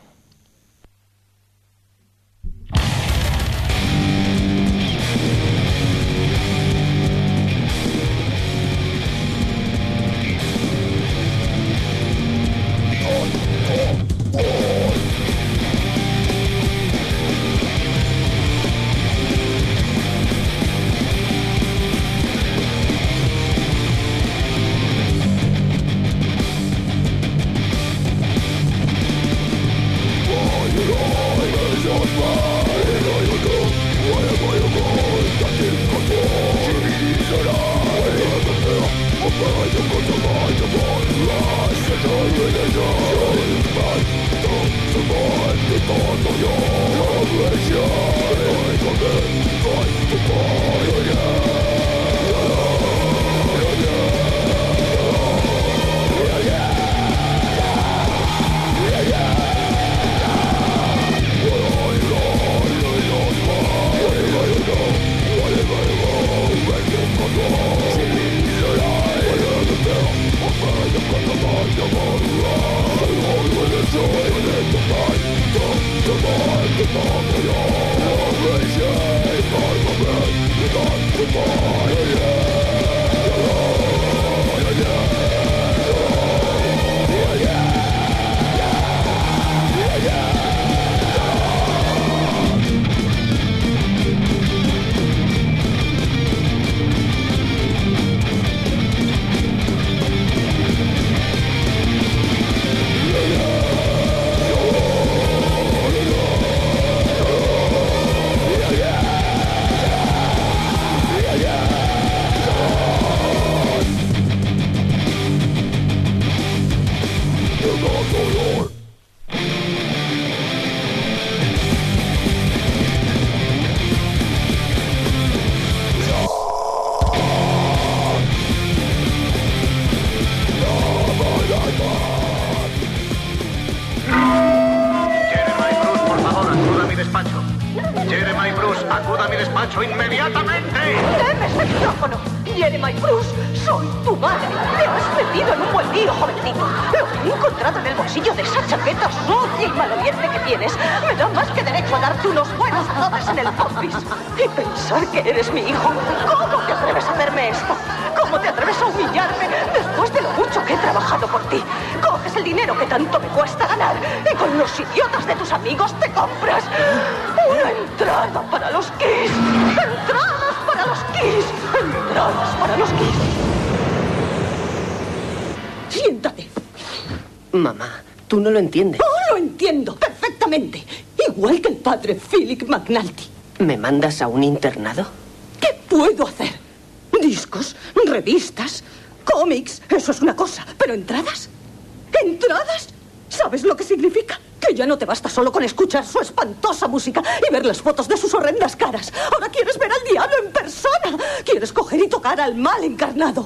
Tú no lo entiendes. ¡Oh, lo entiendo perfectamente! Igual que el padre Philip McNulty. ¿Me mandas a un internado? ¿Qué puedo hacer? ¿Discos? ¿Revistas? ¿Cómics? Eso es una cosa. ¿Pero entradas? ¿Entradas? ¿Sabes lo que significa? Que ya no te basta solo con escuchar su espantosa música y ver las fotos de sus horrendas caras. Ahora quieres ver al diablo en persona. Quieres coger y tocar al mal encarnado.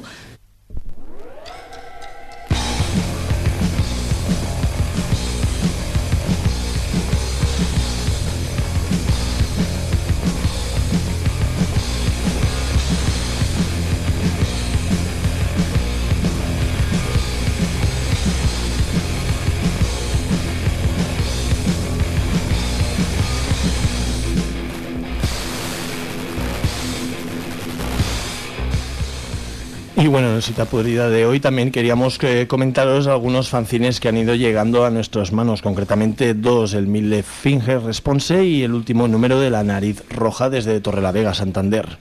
Y bueno, en Cita Podrida de hoy también queríamos que comentaros algunos fanzines que han ido llegando a nuestras manos, concretamente dos, el Mille Finger Response y el último número de La Nariz Roja desde Torrelavega, Santander.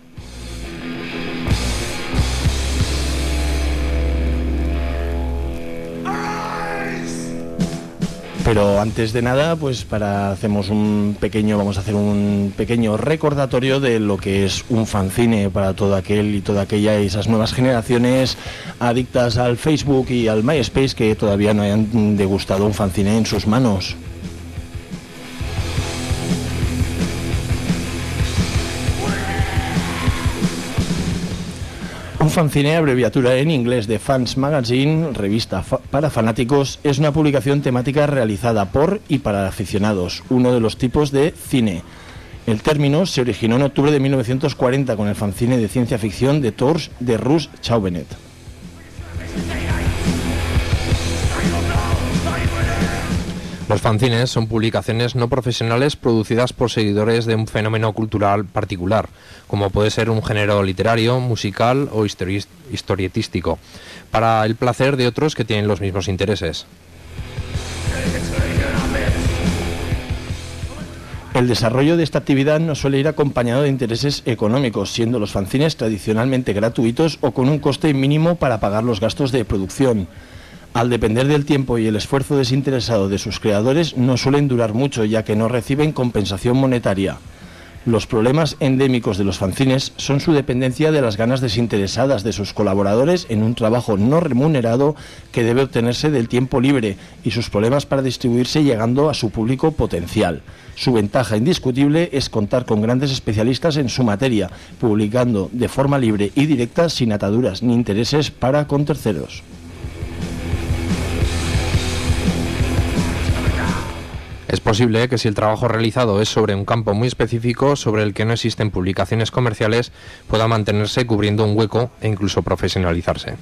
Pero antes de nada, pues para hacemos un pequeño, vamos a hacer un pequeño recordatorio de lo que es un fanzine para todo aquel y toda aquella y esas nuevas generaciones adictas al Facebook y al MySpace que todavía no hayan degustado un fanzine en sus manos. Un fanzine, abreviatura en inglés de Fans Magazine, revista fa- para fanáticos, es una publicación temática realizada por y para aficionados, uno de los tipos de cine. El término se originó en octubre de mil novecientos cuarenta con el fanzine de ciencia ficción de Tours de Russ Chauvenet. Los fanzines son publicaciones no profesionales producidas por seguidores de un fenómeno cultural particular, como puede ser un género literario, musical o histori- historietístico, para el placer de otros que tienen los mismos intereses. El desarrollo de esta actividad no suele ir acompañado de intereses económicos, siendo los fanzines tradicionalmente gratuitos o con un coste mínimo para pagar los gastos de producción. Al depender del tiempo y el esfuerzo desinteresado de sus creadores, no suelen durar mucho, ya que no reciben compensación monetaria. Los problemas endémicos de los fanzines son su dependencia de las ganas desinteresadas de sus colaboradores en un trabajo no remunerado que debe obtenerse del tiempo libre y sus problemas para distribuirse llegando a su público potencial. Su ventaja indiscutible es contar con grandes especialistas en su materia, publicando de forma libre y directa sin ataduras ni intereses para con terceros. Es posible que si el trabajo realizado es sobre un campo muy específico sobre el que no existen publicaciones comerciales, pueda mantenerse cubriendo un hueco e incluso profesionalizarse.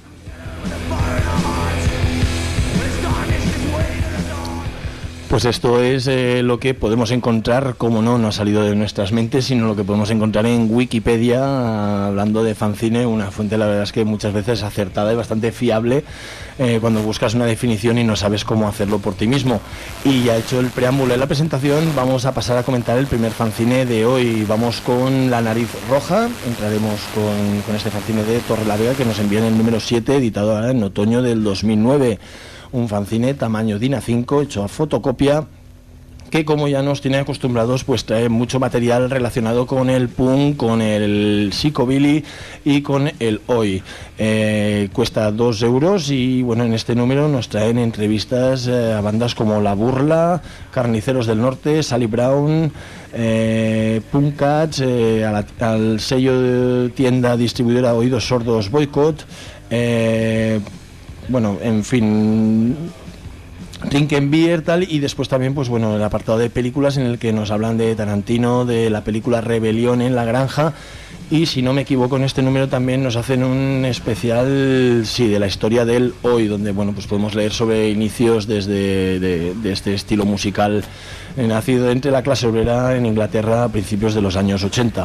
Pues esto es eh, lo que podemos encontrar, como no, no ha salido de nuestras mentes, sino lo que podemos encontrar en Wikipedia, hablando de fanzine, una fuente la verdad es que muchas veces acertada y bastante fiable eh, cuando buscas una definición y no sabes cómo hacerlo por ti mismo. Y ya hecho el preámbulo de la presentación, vamos a pasar a comentar el primer fanzine de hoy. Vamos con La Nariz Roja, entraremos con, con este fanzine de Torrelavega que nos envían el número siete, editado ahora en otoño del dos mil nueve. Un fanzine tamaño DIN A cinco hecho a fotocopia que, como ya nos tiene acostumbrados, pues trae mucho material relacionado con el punk, con el psicobilly y con el oi. Eh, cuesta dos euros y bueno, en este número nos traen entrevistas eh, a bandas como La Burla, Carniceros del Norte, Sally Brown, eh, Punk Cats, eh, a la, al sello de tienda distribuidora Oídos Sordos Boycott, eh, bueno, en fin, Rinkenbier, tal, y después también, pues bueno, el apartado de películas en el que nos hablan de Tarantino, de la película Rebelión en la Granja, y si no me equivoco, en este número también nos hacen un especial, sí, de la historia del hoy, donde, bueno, pues podemos leer sobre inicios desde de, de este estilo musical eh, nacido entre la clase obrera en Inglaterra a principios de los años ochenta.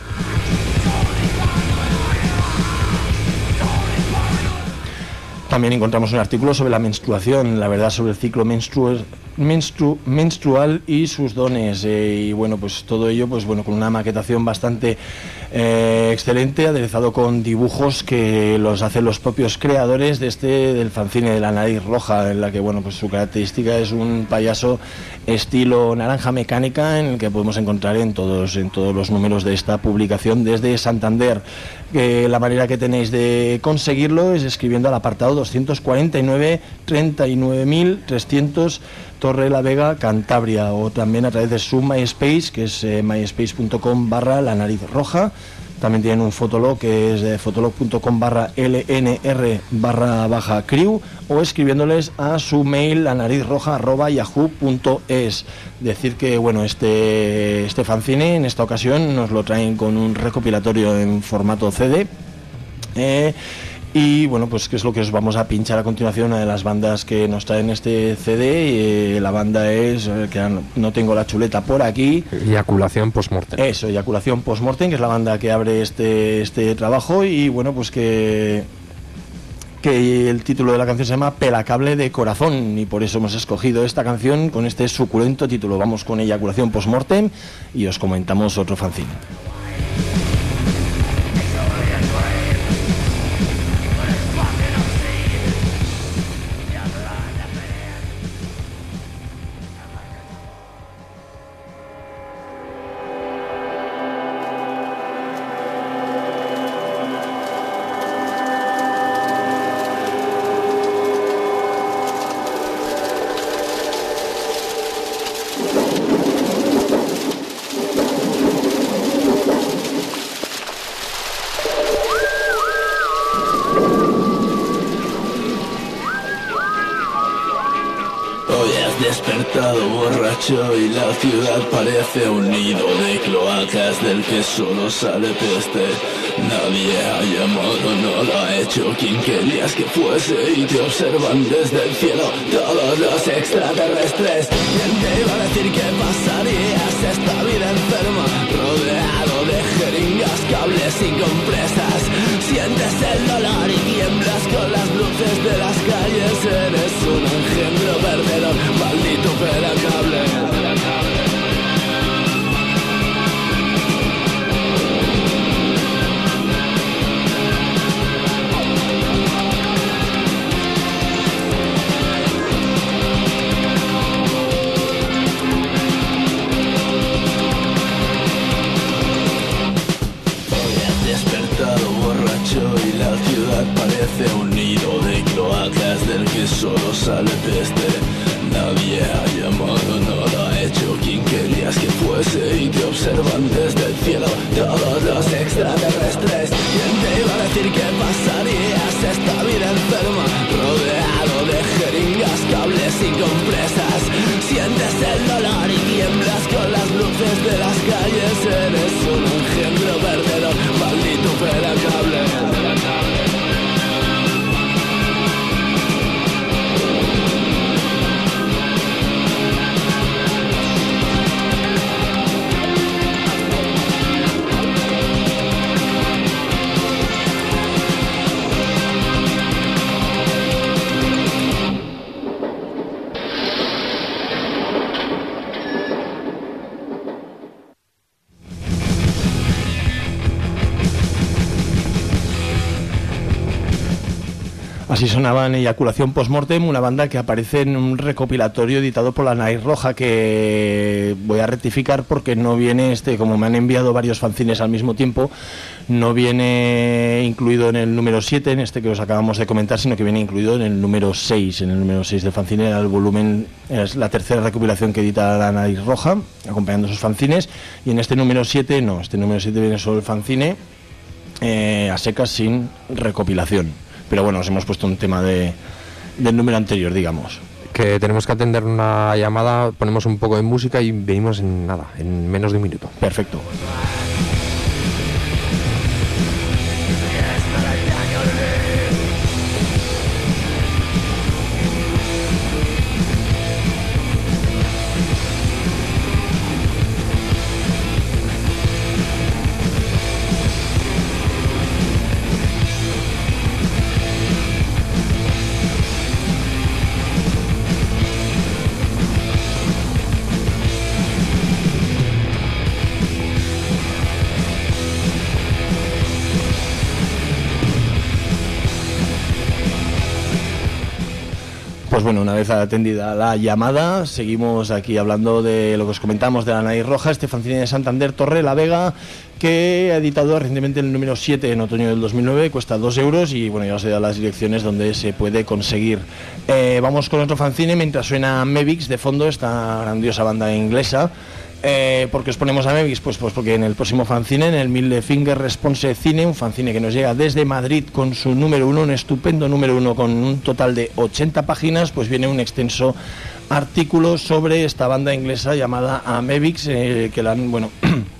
También encontramos un artículo sobre la menstruación, la verdad sobre el ciclo menstru menstru menstrual y sus dones, eh, y bueno, pues todo ello, pues bueno, con una maquetación bastante eh, excelente, aderezado con dibujos que los hacen los propios creadores de este del fanzine de La Nariz Roja, en la que bueno, pues su característica es un payaso estilo Naranja Mecánica, en el que podemos encontrar en todos en todos los números de esta publicación desde Santander. Que la manera que tenéis de conseguirlo es escribiendo al apartado doscientos cuarenta y nueve treinta y nueve mil trescientos Torrelavega, Cantabria, o también a través de su MySpace, que es eh, myspace.com barra La Nariz Roja. También tienen un fotolog que es de fotolog.com barra lnr barra baja crew, o escribiéndoles a su mail lanarizroja arroba yahoo punto es. Decir que bueno, este, este fanzine en esta ocasión nos lo traen con un recopilatorio en formato C D. Eh, Y bueno, pues qué es lo que os vamos a pinchar a continuación, una de las bandas que nos traen este C D. Eh, la banda es, que no tengo la chuleta por aquí. Eyaculación Postmortem. Eso, Eyaculación Postmortem, que es la banda que abre este, este trabajo. Y bueno, pues que, que el título de la canción se llama Pelacable de Corazón, y por eso hemos escogido esta canción con este suculento título. Vamos con Eyaculación Postmortem y os comentamos otro fanzine. despertado borracho y la ciudad parece un nido de cloacas del que solo sale peste. Nadie ha llamado, no lo ha hecho quien querías que fuese y te observan desde el cielo todos los extraterrestres. ¿Quién te iba a decir que pasarías esta vida enferma, rodeado de jeringas, cables y compresas? Sientes el dolor y tiemblas con las luces de las calles. Eres un engendro perdedor, maldito pelacable. Y la ciudad parece un nido de cloacas del que solo sale peste. Nadie ha llamado, no lo ha hecho quien querías que fuese y te observan desde el cielo todos los extraterrestres. ¿Quién te iba a decir que pasarías esta vida enferma, rodeado de jeringas, cables y compresas? Sientes el dolor y tiemblas con las luces de las calles. Eres un engendro perdedor, maldito pelacable. Así sonaban Eyaculación Postmortem, una banda que aparece en un recopilatorio editado por la Nariz Roja, que voy a rectificar porque no viene, este, como me han enviado varios fanzines al mismo tiempo, no viene incluido en el número siete, en este que os acabamos de comentar, sino que viene incluido en el número seis, en el número seis del fanzine, era el volumen, es la tercera recopilación que edita la Nariz Roja, acompañando sus fanzines, y en este número siete no, este número siete viene solo el fanzine, eh, a secas, sin recopilación. Pero bueno, nos hemos puesto un tema de, del número anterior, digamos. Que tenemos que atender una llamada, ponemos un poco de música y venimos en nada, en menos de un minuto. Perfecto. Pues bueno, una vez atendida la llamada, seguimos aquí hablando de lo que os comentamos de la Nariz Roja, este fanzine de Santander Torre la Vega, que ha editado recientemente el número siete en otoño del dos mil nueve, cuesta dos euros y bueno, ya os he dado las direcciones donde se puede conseguir. Eh, vamos con otro fanzine mientras suena Mevix de fondo, esta grandiosa banda inglesa. Eh, ¿Por qué os ponemos a Mevix? Pues, pues porque en el próximo fanzine, en el Mille Finger Response Cine, un fanzine que nos llega desde Madrid con su número uno, un estupendo número uno con un total de ochenta páginas, pues viene un extenso artículo sobre esta banda inglesa llamada Mevix, eh, que la han, bueno...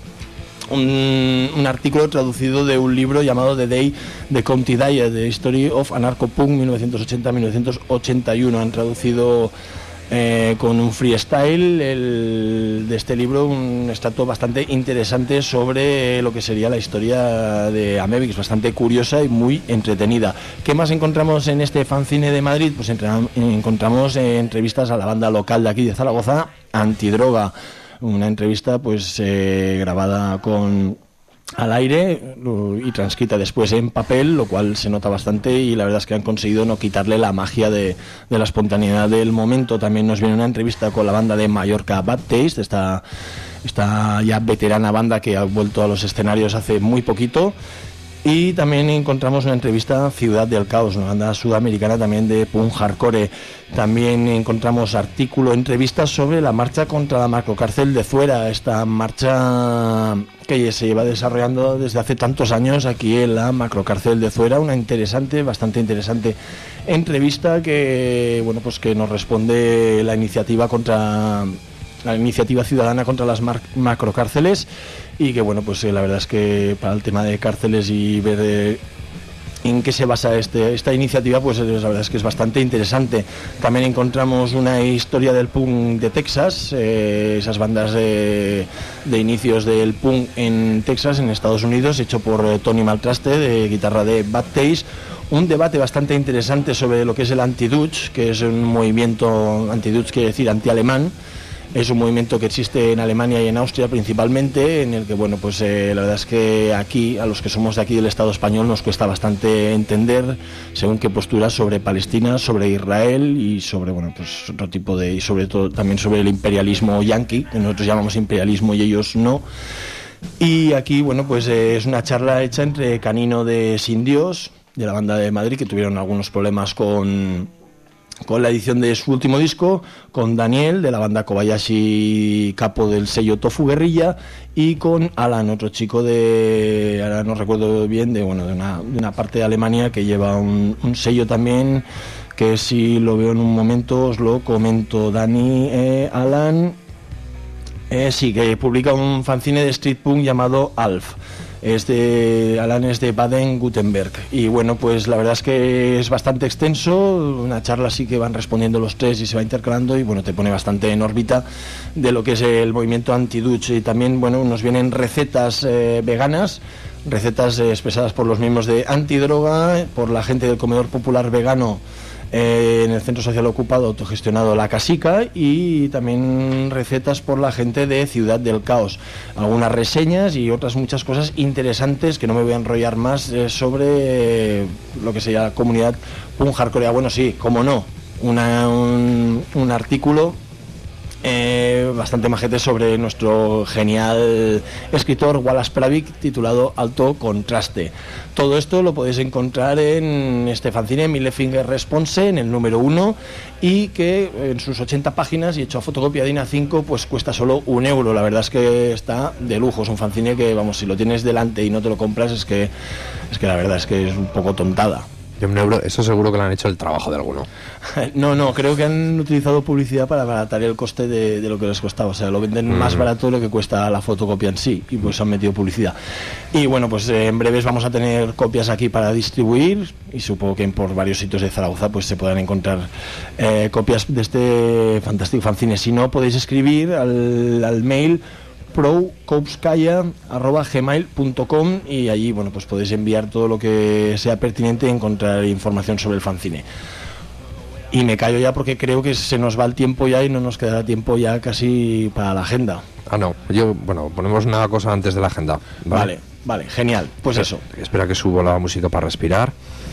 Un, un artículo traducido de un libro llamado The Day the County Died, The History of Anarcho-Punk mil novecientos ochenta a mil novecientos ochenta y uno. Han traducido eh, con un freestyle el, de este libro un extracto bastante interesante sobre lo que sería la historia de Amevix, bastante curiosa y muy entretenida. ¿Qué más encontramos en este fanzine de Madrid? Pues entre, encontramos eh, entrevistas a la banda local de aquí de Zaragoza, Antidroga. Una entrevista pues eh, grabada con al aire y transcrita después en papel, lo cual se nota bastante y la verdad es que han conseguido no quitarle la magia de, de la espontaneidad del momento. También nos viene una entrevista con la banda de Mallorca Bad Taste, esta, esta ya veterana banda que ha vuelto a los escenarios hace muy poquito. Y también encontramos una entrevista Ciudad del Caos, una banda sudamericana también de punk hardcore. También encontramos artículo, entrevistas sobre la marcha contra la macrocárcel de Zuera, esta marcha que se lleva desarrollando desde hace tantos años aquí en la macrocárcel de Zuera. Una interesante, bastante interesante entrevista que, bueno, pues que nos responde la iniciativa contra la iniciativa ciudadana contra las mar- macrocárceles, y que, bueno, pues eh, la verdad es que para el tema de cárceles y ver eh, en qué se basa este, esta iniciativa, pues eh, la verdad es que es bastante interesante. También encontramos una historia del punk de Texas, eh, esas bandas de, de inicios del punk en Texas, en Estados Unidos, hecho por eh, Tony Maltraste, de guitarra de Bad Taste. Un debate bastante interesante sobre lo que es el anti-Dutch, que es un movimiento, anti-Dutch quiere decir anti-alemán. Es un movimiento que existe en Alemania y en Austria principalmente, en el que, bueno, pues eh, la verdad es que aquí, a los que somos de aquí del Estado español, nos cuesta bastante entender según qué posturas sobre Palestina, sobre Israel y sobre, bueno, pues otro tipo de, y sobre todo también sobre el imperialismo yanqui, que nosotros llamamos imperialismo y ellos no. Y aquí, bueno, pues eh, es una charla hecha entre Canino de Sin Dios, de la banda de Madrid, que tuvieron algunos problemas con... con la edición de su último disco, con Daniel, de la banda Kobayashi, capo del sello Tofu Guerrilla, y con Alan, otro chico de, ahora no recuerdo bien, de, bueno, de, una, de una parte de Alemania que lleva un, un sello también, que si lo veo en un momento os lo comento. Dani, eh, Alan, eh, sí, que publica un fanzine de street punk llamado Alf. Es de, Alan es de Baden-Württemberg, y bueno, pues la verdad es que es bastante extenso, una charla así que van respondiendo los tres y se va intercalando, y bueno, te pone bastante en órbita de lo que es el movimiento anti-Dutch. Y también, bueno, nos vienen recetas eh, veganas, recetas eh, expresadas por los miembros de Antidroga, por la gente del Comedor Popular Vegano Eh, en el Centro Social Ocupado autogestionado La Casica, y también recetas por la gente de Ciudad del Caos, algunas reseñas y otras muchas cosas interesantes que no me voy a enrollar más eh, sobre eh, lo que sería la comunidad punk hardcore. Bueno, sí, como no, una, un, un artículo Eh, bastante majete sobre nuestro genial escritor Wallace Pravik, titulado Alto Contraste. Todo esto lo podéis encontrar en este fanzine Mille Finger Response, en el número uno, y que en sus ochenta páginas y hecho a fotocopia de I N A cinco, pues cuesta solo un euro. La verdad es que está de lujo. Es un fanzine que, vamos, si lo tienes delante y no te lo compras, es que, es que la verdad es que es un poco tontada. De un euro, eso seguro que le han hecho el trabajo de alguno. No, no, creo que han utilizado publicidad para abaratar el coste de, de lo que les costaba. O sea, lo venden mm. más barato de lo que cuesta la fotocopia en sí, y pues han metido publicidad. Y bueno, pues eh, en breves vamos a tener copias aquí para distribuir, y supongo que por varios sitios de Zaragoza pues se podrán encontrar eh, copias de este fantástico fanzine. Si no, podéis escribir al, al mail prokoupskaya arroba gmail punto com, y allí, bueno, pues podéis enviar todo lo que sea pertinente y encontrar información sobre el fanzine. Y me callo ya porque creo que se nos va el tiempo ya y no nos quedará tiempo ya casi para la agenda. Ah, no, yo, bueno, ponemos una cosa antes de la agenda. Vale, vale, vale, genial, pues espera, eso. Espera que subo la música para respirar.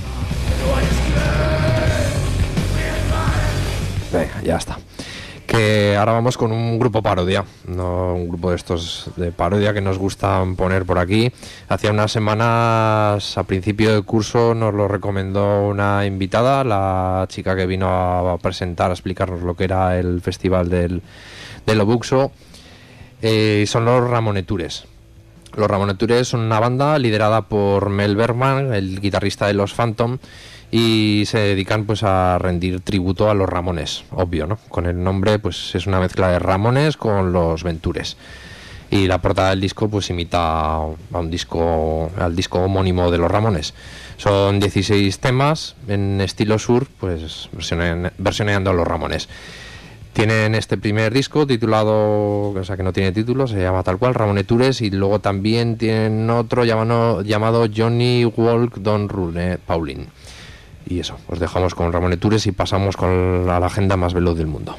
Venga, ya está. Que ahora vamos con un grupo parodia, no un grupo de estos de parodia que nos gustan poner por aquí. Hacía unas semanas, a principio de curso, nos lo recomendó una invitada, la chica que vino a presentar, a explicarnos lo que era el festival del, del Obuxo. Eh, son los Ramonetures. Los Ramonetures son una banda liderada por Mel Bergman, el guitarrista de los Phantom, y se dedican pues a rendir tributo a los Ramones, obvio, ¿no? Con el nombre pues es una mezcla de Ramones con los Ventures. Y la portada del disco pues imita a un disco, al disco homónimo de los Ramones. Son dieciséis temas en estilo sur, pues versioneando a los Ramones. Tienen este primer disco titulado, o sea que no tiene título, se llama tal cual, Ramonetures, y luego también tienen otro llamado, llamado Johnny Walk Don't Rule, eh, Pauline. Y eso, os dejamos con Ramonetures y pasamos con la, la agenda más veloz del mundo.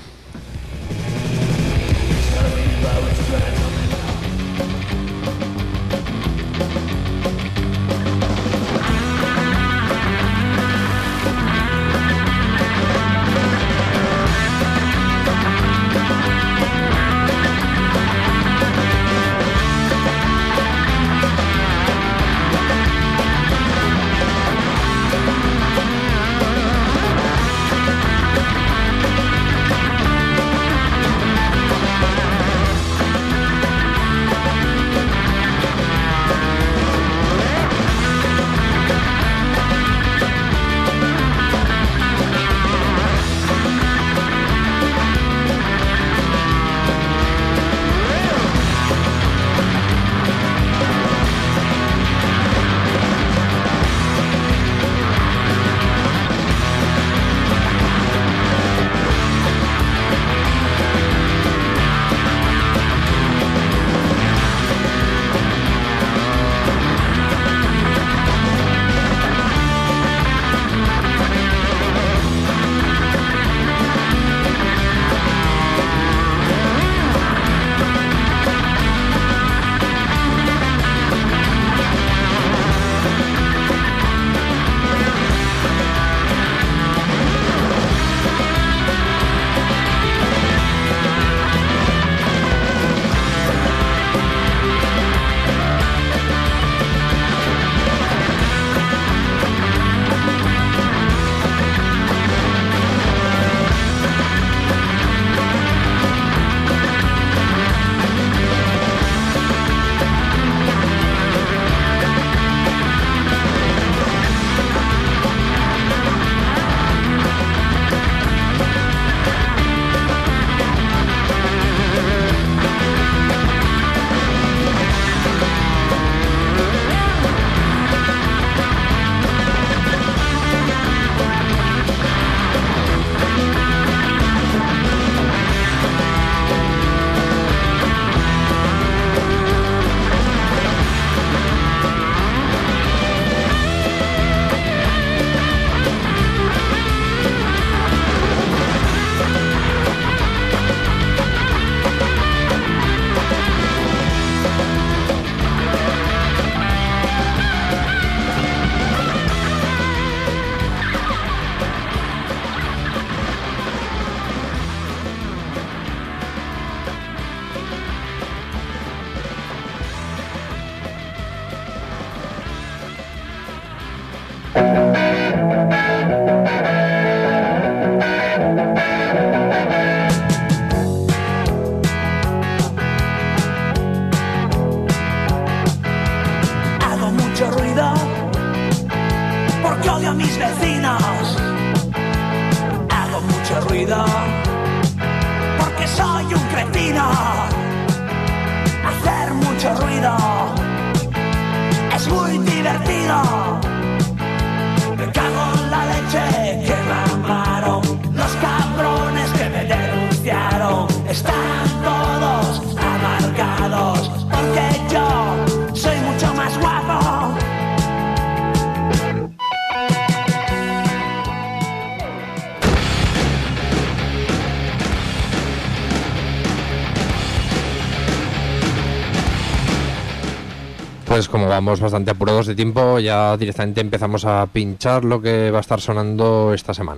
pues como vamos bastante apurados de tiempo, ya directamente empezamos a pinchar lo que va a estar sonando esta semana.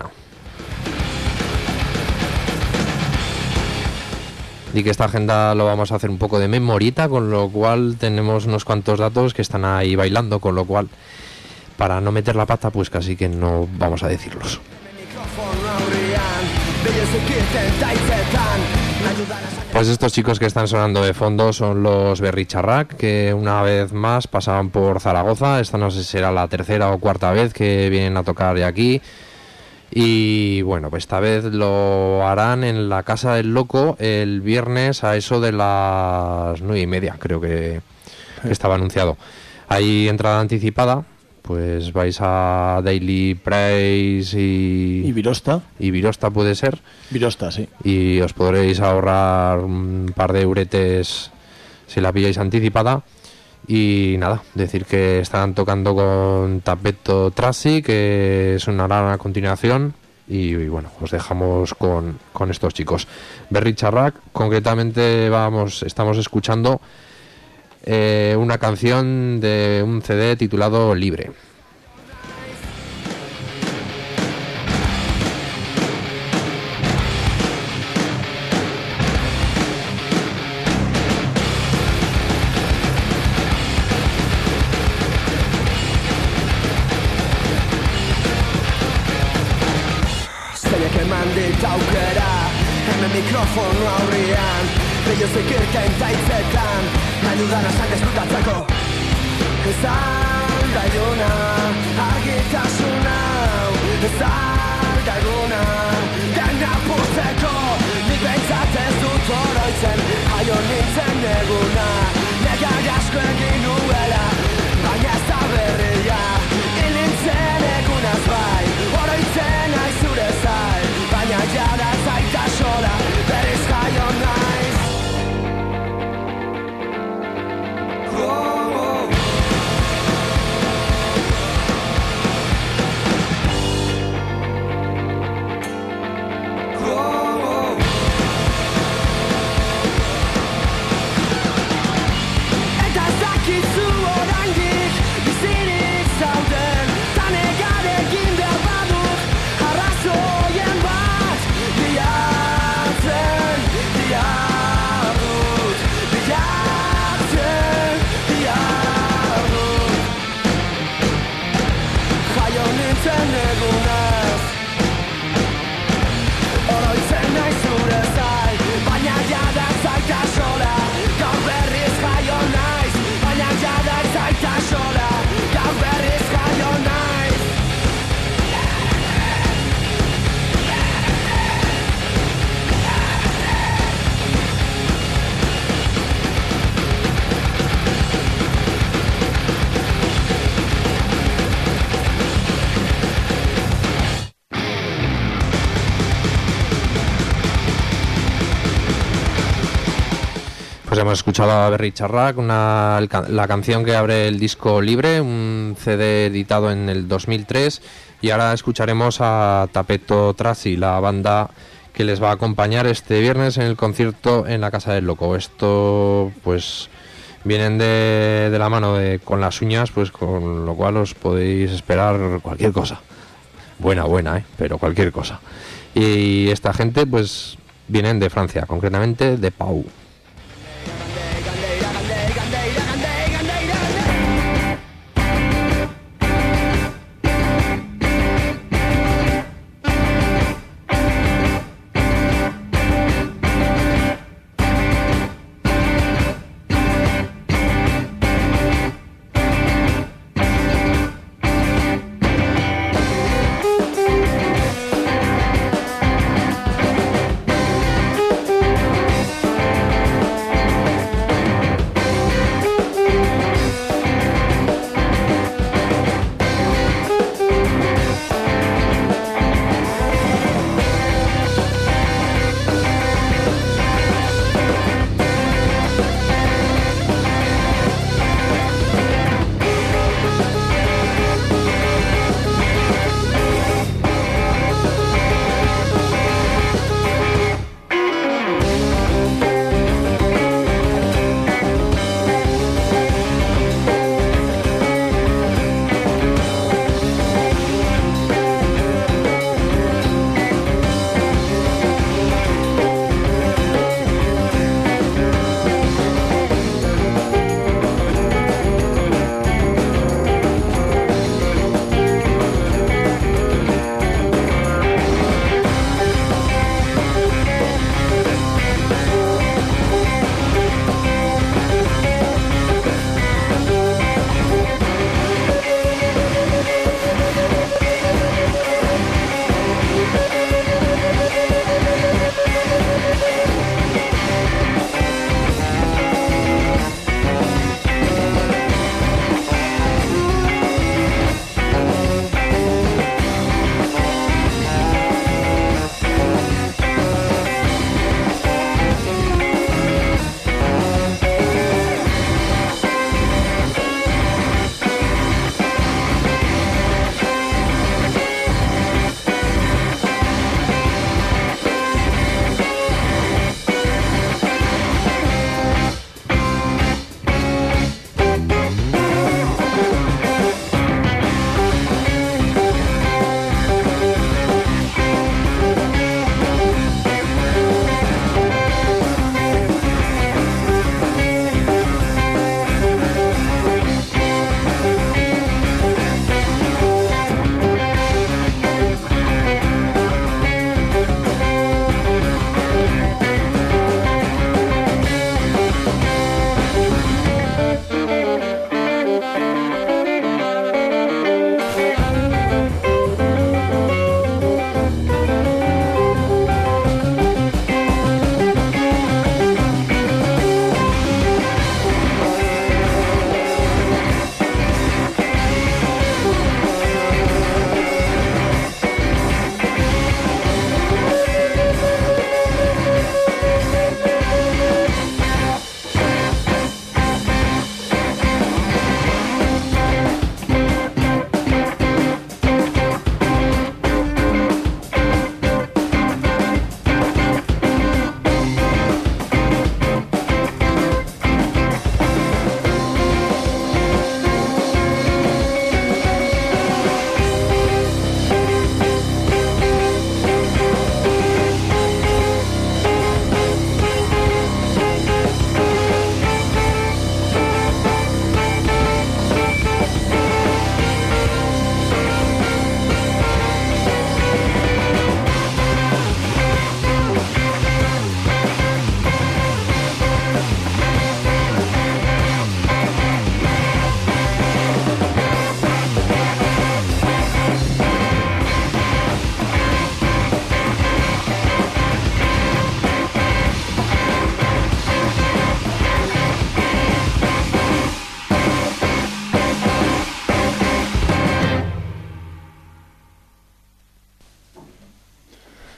Y que esta agenda lo vamos a hacer un poco de memorita, con lo cual tenemos unos cuantos datos que están ahí bailando, con lo cual, para no meter la pata, pues casi que no vamos a decirlos. Pues estos chicos que están sonando de fondo son los Berricharrac, que una vez más pasaban por Zaragoza. Esta no sé si será la tercera o cuarta vez que vienen a tocar aquí. Y bueno, pues esta vez lo harán en la Casa del Loco el viernes a eso de las nueve y media, creo que, que estaba anunciado. Hay entrada anticipada, pues vais a Daily Price y... Y Virosta. Y Virosta puede ser. Virosta, sí. Y os podréis ahorrar un par de euretes si la pilláis anticipada. Y nada, decir que estarán tocando con Tapetto Trassi, que sonarán a continuación. Y, y bueno, os dejamos con, con estos chicos. Berricharrac, concretamente vamos, estamos escuchando eh, una canción de un C D titulado Libre. Aukera, hemen mikrofono aurrian Bello zekirten taitzetan Nahi dudana zan deskutatzeko Ez aldailuna argitasun hau Ez aldailuna dena puzteko Nik behintzat ez dut oroitzen Jaio nintzen eguna Negar asko egin nuela Baina ez da berria Hil nintzen egunaz bai Oroitzen aizure zai Baina jada zaita sola, berriz jaio naiz oh, oh. Oh, oh. Eta ez dakizu oraindik bizirik zauden Ta negar egin behar baduk arrazoien bat Bilatzen, bilarrut Bilatzen, bilarrut Jaio nintzen egunaz Oroitzen nahi zure zai Baina jada zaita sola Gaur berriz jaio naiz Baina jada zaita sola Gaur berriz jaio naiz Pues hemos escuchado a Berricharrac, una la canción que abre el disco Libre, un C D editado en el dos mil tres, y ahora escucharemos a Tapetto Trassi, la banda que les va a acompañar este viernes en el concierto en la Casa del Loco. Esto pues vienen de, de la mano de Con las Uñas, pues con lo cual os podéis esperar cualquier cosa. Buena, buena, ¿eh? Pero cualquier cosa. Y esta gente pues vienen de Francia, concretamente de Pau. Oh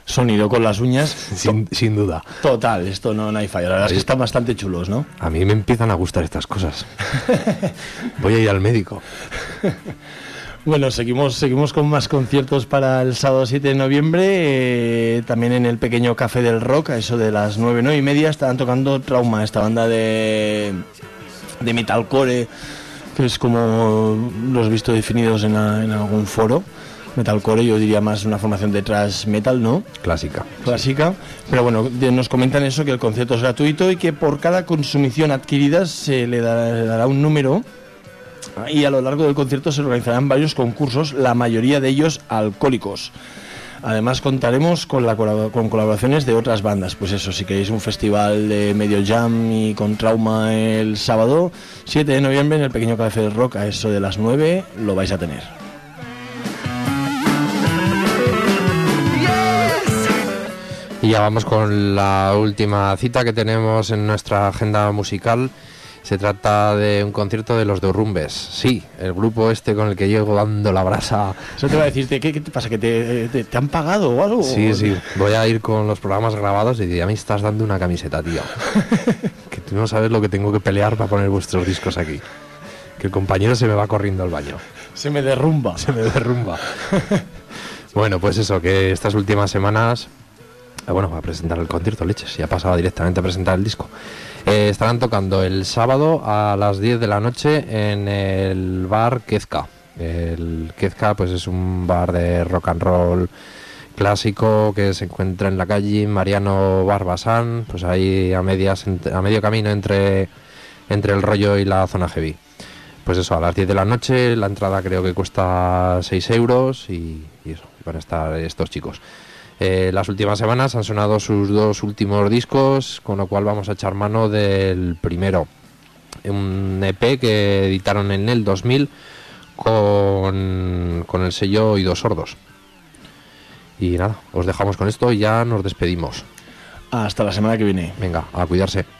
sonido con las uñas. Sin, sin duda. Total, esto no, no hay fallo. La verdad es que están bastante chulos, ¿no? A mí me empiezan a gustar estas cosas. Voy a ir al médico. Bueno, seguimos seguimos con más conciertos para el sábado siete de noviembre, eh, también en el pequeño Café del Rock, a eso de las nueve, nueve y media, estarán tocando Trauma, esta banda de, de metalcore, que es como los he visto definidos en, a, en algún foro. Metalcore, yo diría más una formación de thrash metal, ¿no? Clásica. Clásica. Pero bueno, de, nos comentan eso, que el concierto es gratuito y que por cada consumición adquirida se le dará, le dará un número. Y a lo largo del concierto se organizarán varios concursos, la mayoría de ellos alcohólicos. Además contaremos con, la, con colaboraciones de otras bandas. Pues eso, si queréis un festival de medio jam y con Trauma el sábado siete de noviembre en el pequeño Café del Rock, a eso de las nueve, lo vais a tener. Y ya vamos con la última cita que tenemos en nuestra agenda musical. Se trata de un concierto de los Derrumbes. Sí, el grupo este con el que llego dando la brasa. Eso te va a decirte, ¿qué, qué te pasa? ¿Que te, te, te han pagado o algo? Sí, sí. Voy a ir con los programas grabados y ya me estás dando una camiseta, tío. Que tú no sabes lo que tengo que pelear para poner vuestros discos aquí. Que el compañero se me va corriendo al baño. Se me derrumba. Se me derrumba. Bueno, pues eso, que estas últimas semanas... Bueno, va a presentar el concierto, leches. Ya pasaba directamente a presentar el disco. Eh, estarán tocando el sábado a las diez de la noche en el bar Kezka. El Kezka pues es un bar de rock and roll clásico que se encuentra en la calle Mariano Barbasán, pues ahí a medias a medio camino entre, entre el Rollo y la zona heavy. Pues eso, a las diez de la noche, la entrada creo que cuesta seis euros y, y eso, van a estar estos chicos. Eh, las últimas semanas han sonado sus dos últimos discos, con lo cual vamos a echar mano del primero, un E P que editaron en el dos mil con, con el sello Oídos Sordos. Y nada, os dejamos con esto y ya nos despedimos. Hasta la semana que viene. Venga, a cuidarse.